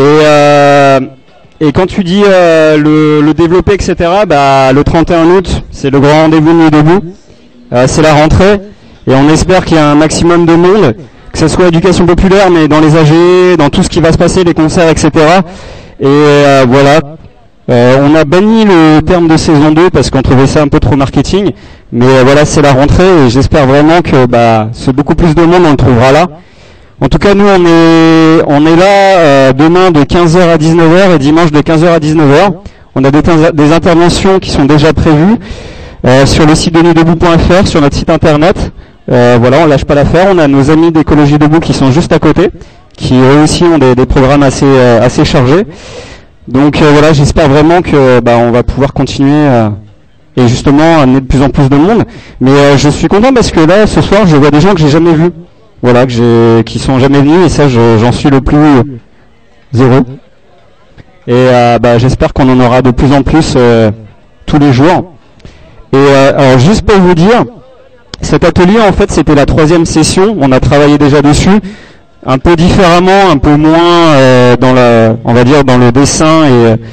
Et quand tu dis le développer, etc., le 31 août, c'est le grand rendez-vous Nuit Debout, c'est la rentrée, et on espère qu'il y a un maximum de monde, que ce soit éducation populaire, mais dans les AG, dans tout ce qui va se passer, les concerts, etc. Et voilà. On a banni le terme de saison 2 parce qu'on trouvait ça un peu trop marketing, mais voilà, c'est la rentrée et j'espère vraiment que c'est beaucoup plus de monde, on le trouvera là. En tout cas, nous on est là demain de 15h à 19h et dimanche de 15h à 19h. On a des interventions qui sont déjà prévues sur le site de nuitdebout.fr, sur notre site internet. Voilà, on lâche pas l'affaire. On a nos amis d'Écologie Debout qui sont juste à côté, qui eux aussi ont des programmes assez chargés. Donc voilà, j'espère vraiment que on va pouvoir continuer et justement amener de plus en plus de monde. Mais je suis content parce que là, ce soir, je vois des gens que j'ai jamais vus. Voilà, qui sont jamais venus et ça, j'en suis le plus heureux. Et j'espère qu'on en aura de plus en plus tous les jours. Et alors juste pour vous dire, cet atelier en fait c'était la 3e session. On a travaillé déjà dessus. Un peu différemment, un peu moins on va dire dans le dessin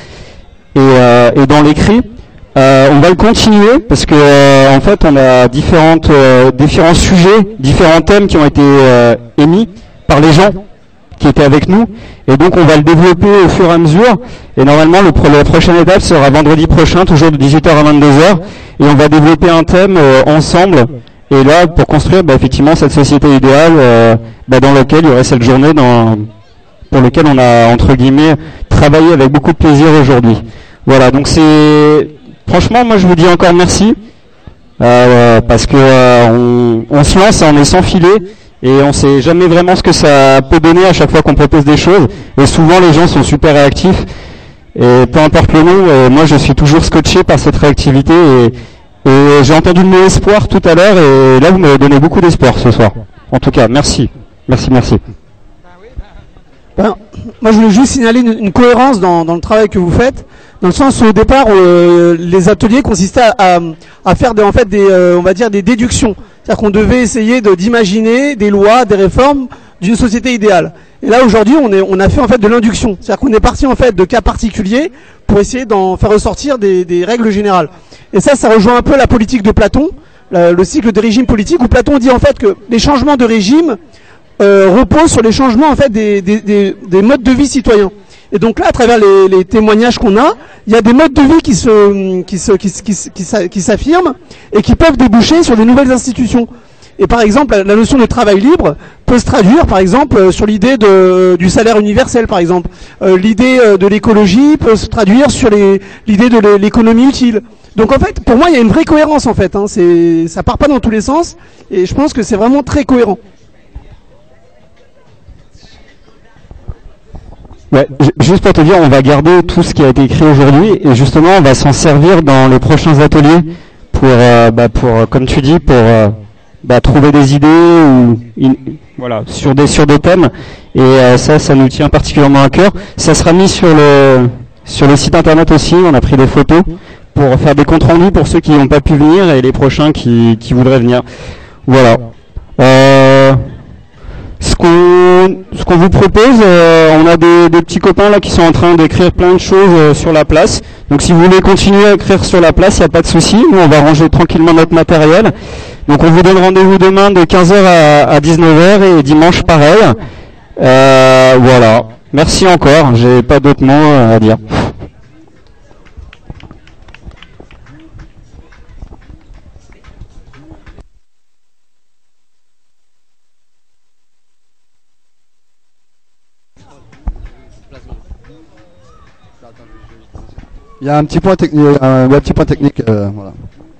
et dans l'écrit. On va le continuer parce que en fait on a différents sujets, différents thèmes qui ont été émis par les gens qui étaient avec nous et donc on va le développer au fur et à mesure et normalement la prochaine étape sera vendredi prochain, toujours de 18h à 22h et on va développer un thème ensemble. Et là, pour construire effectivement cette société idéale dans laquelle il y aurait cette journée pour laquelle on a, entre guillemets, travaillé avec beaucoup de plaisir aujourd'hui. Voilà, donc franchement, moi je vous dis encore merci, parce que on se lance, on est sans filet, et on sait jamais vraiment ce que ça peut donner à chaque fois qu'on propose des choses, et souvent les gens sont super réactifs, et peu importe le nom, moi je suis toujours scotché par cette réactivité, et j'ai entendu le mot espoir tout à l'heure et là vous m'avez donné beaucoup d'espoir ce soir. En tout cas, merci. Merci. Moi je voulais juste signaler une cohérence dans le travail que vous faites, dans le sens où au départ les ateliers consistaient à faire on va dire des déductions. C'est-à-dire qu'on devait essayer d'imaginer des lois, des réformes d'une société idéale. Et là aujourd'hui on a fait en fait de l'induction. C'est-à-dire qu'on est parti en fait de cas particuliers pour essayer d'en faire ressortir des règles générales. Et ça rejoint un peu la politique de Platon, le cycle des régimes politiques, où Platon dit en fait que les changements de régime repose sur les changements en fait des modes de vie citoyens. Et donc là, à travers les témoignages qu'on a, il y a des modes de vie qui s'affirment et qui peuvent déboucher sur de nouvelles institutions. Et par exemple, la notion de travail libre peut se traduire, par exemple, sur l'idée du salaire universel, par exemple. L'idée de l'écologie peut se traduire sur l'idée de l'économie utile. Donc en fait, pour moi, il y a une vraie cohérence en fait. Ça part pas dans tous les sens, et je pense que c'est vraiment très cohérent. Ouais, juste pour te dire, on va garder tout ce qui a été écrit aujourd'hui et justement on va s'en servir dans les prochains ateliers pour comme tu dis, pour trouver des idées ou voilà sur des thèmes et ça nous tient particulièrement à cœur. Ça sera mis sur le site internet aussi. On a pris des photos pour faire des comptes rendus pour ceux qui n'ont pas pu venir et les prochains qui voudraient venir. Voilà. Ce qu'on vous propose, on a des petits copains là qui sont en train d'écrire plein de choses sur la place. Donc si vous voulez continuer à écrire sur la place, il n'y a pas de souci. Nous, on va ranger tranquillement notre matériel. Donc on vous donne rendez-vous demain de 15h à 19h et dimanche pareil. Voilà. Merci encore. J'ai pas d'autres mots à dire. Il y a un petit point technique, voilà.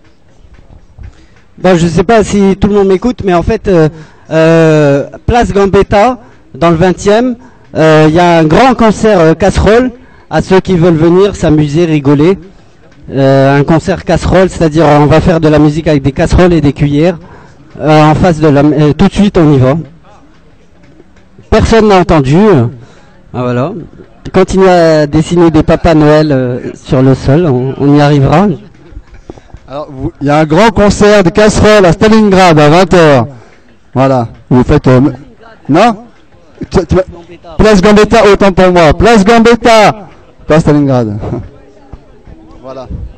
Bon, je sais pas si tout le monde m'écoute, mais en fait, place Gambetta, dans le 20e, il y a un grand concert casserole à ceux qui veulent venir s'amuser, rigoler. Un concert casserole, c'est-à-dire on va faire de la musique avec des casseroles et des cuillères. En face de tout de suite, on y va. Personne n'a entendu. Voilà. Continuez à dessiner des Papa Noël sur le sol, on y arrivera. Alors, il y a un grand concert de casseroles à Stalingrad à 20h. Voilà. Vous faites... non Place Gambetta, autant pour moi. Place Gambetta, pas Stalingrad. Voilà.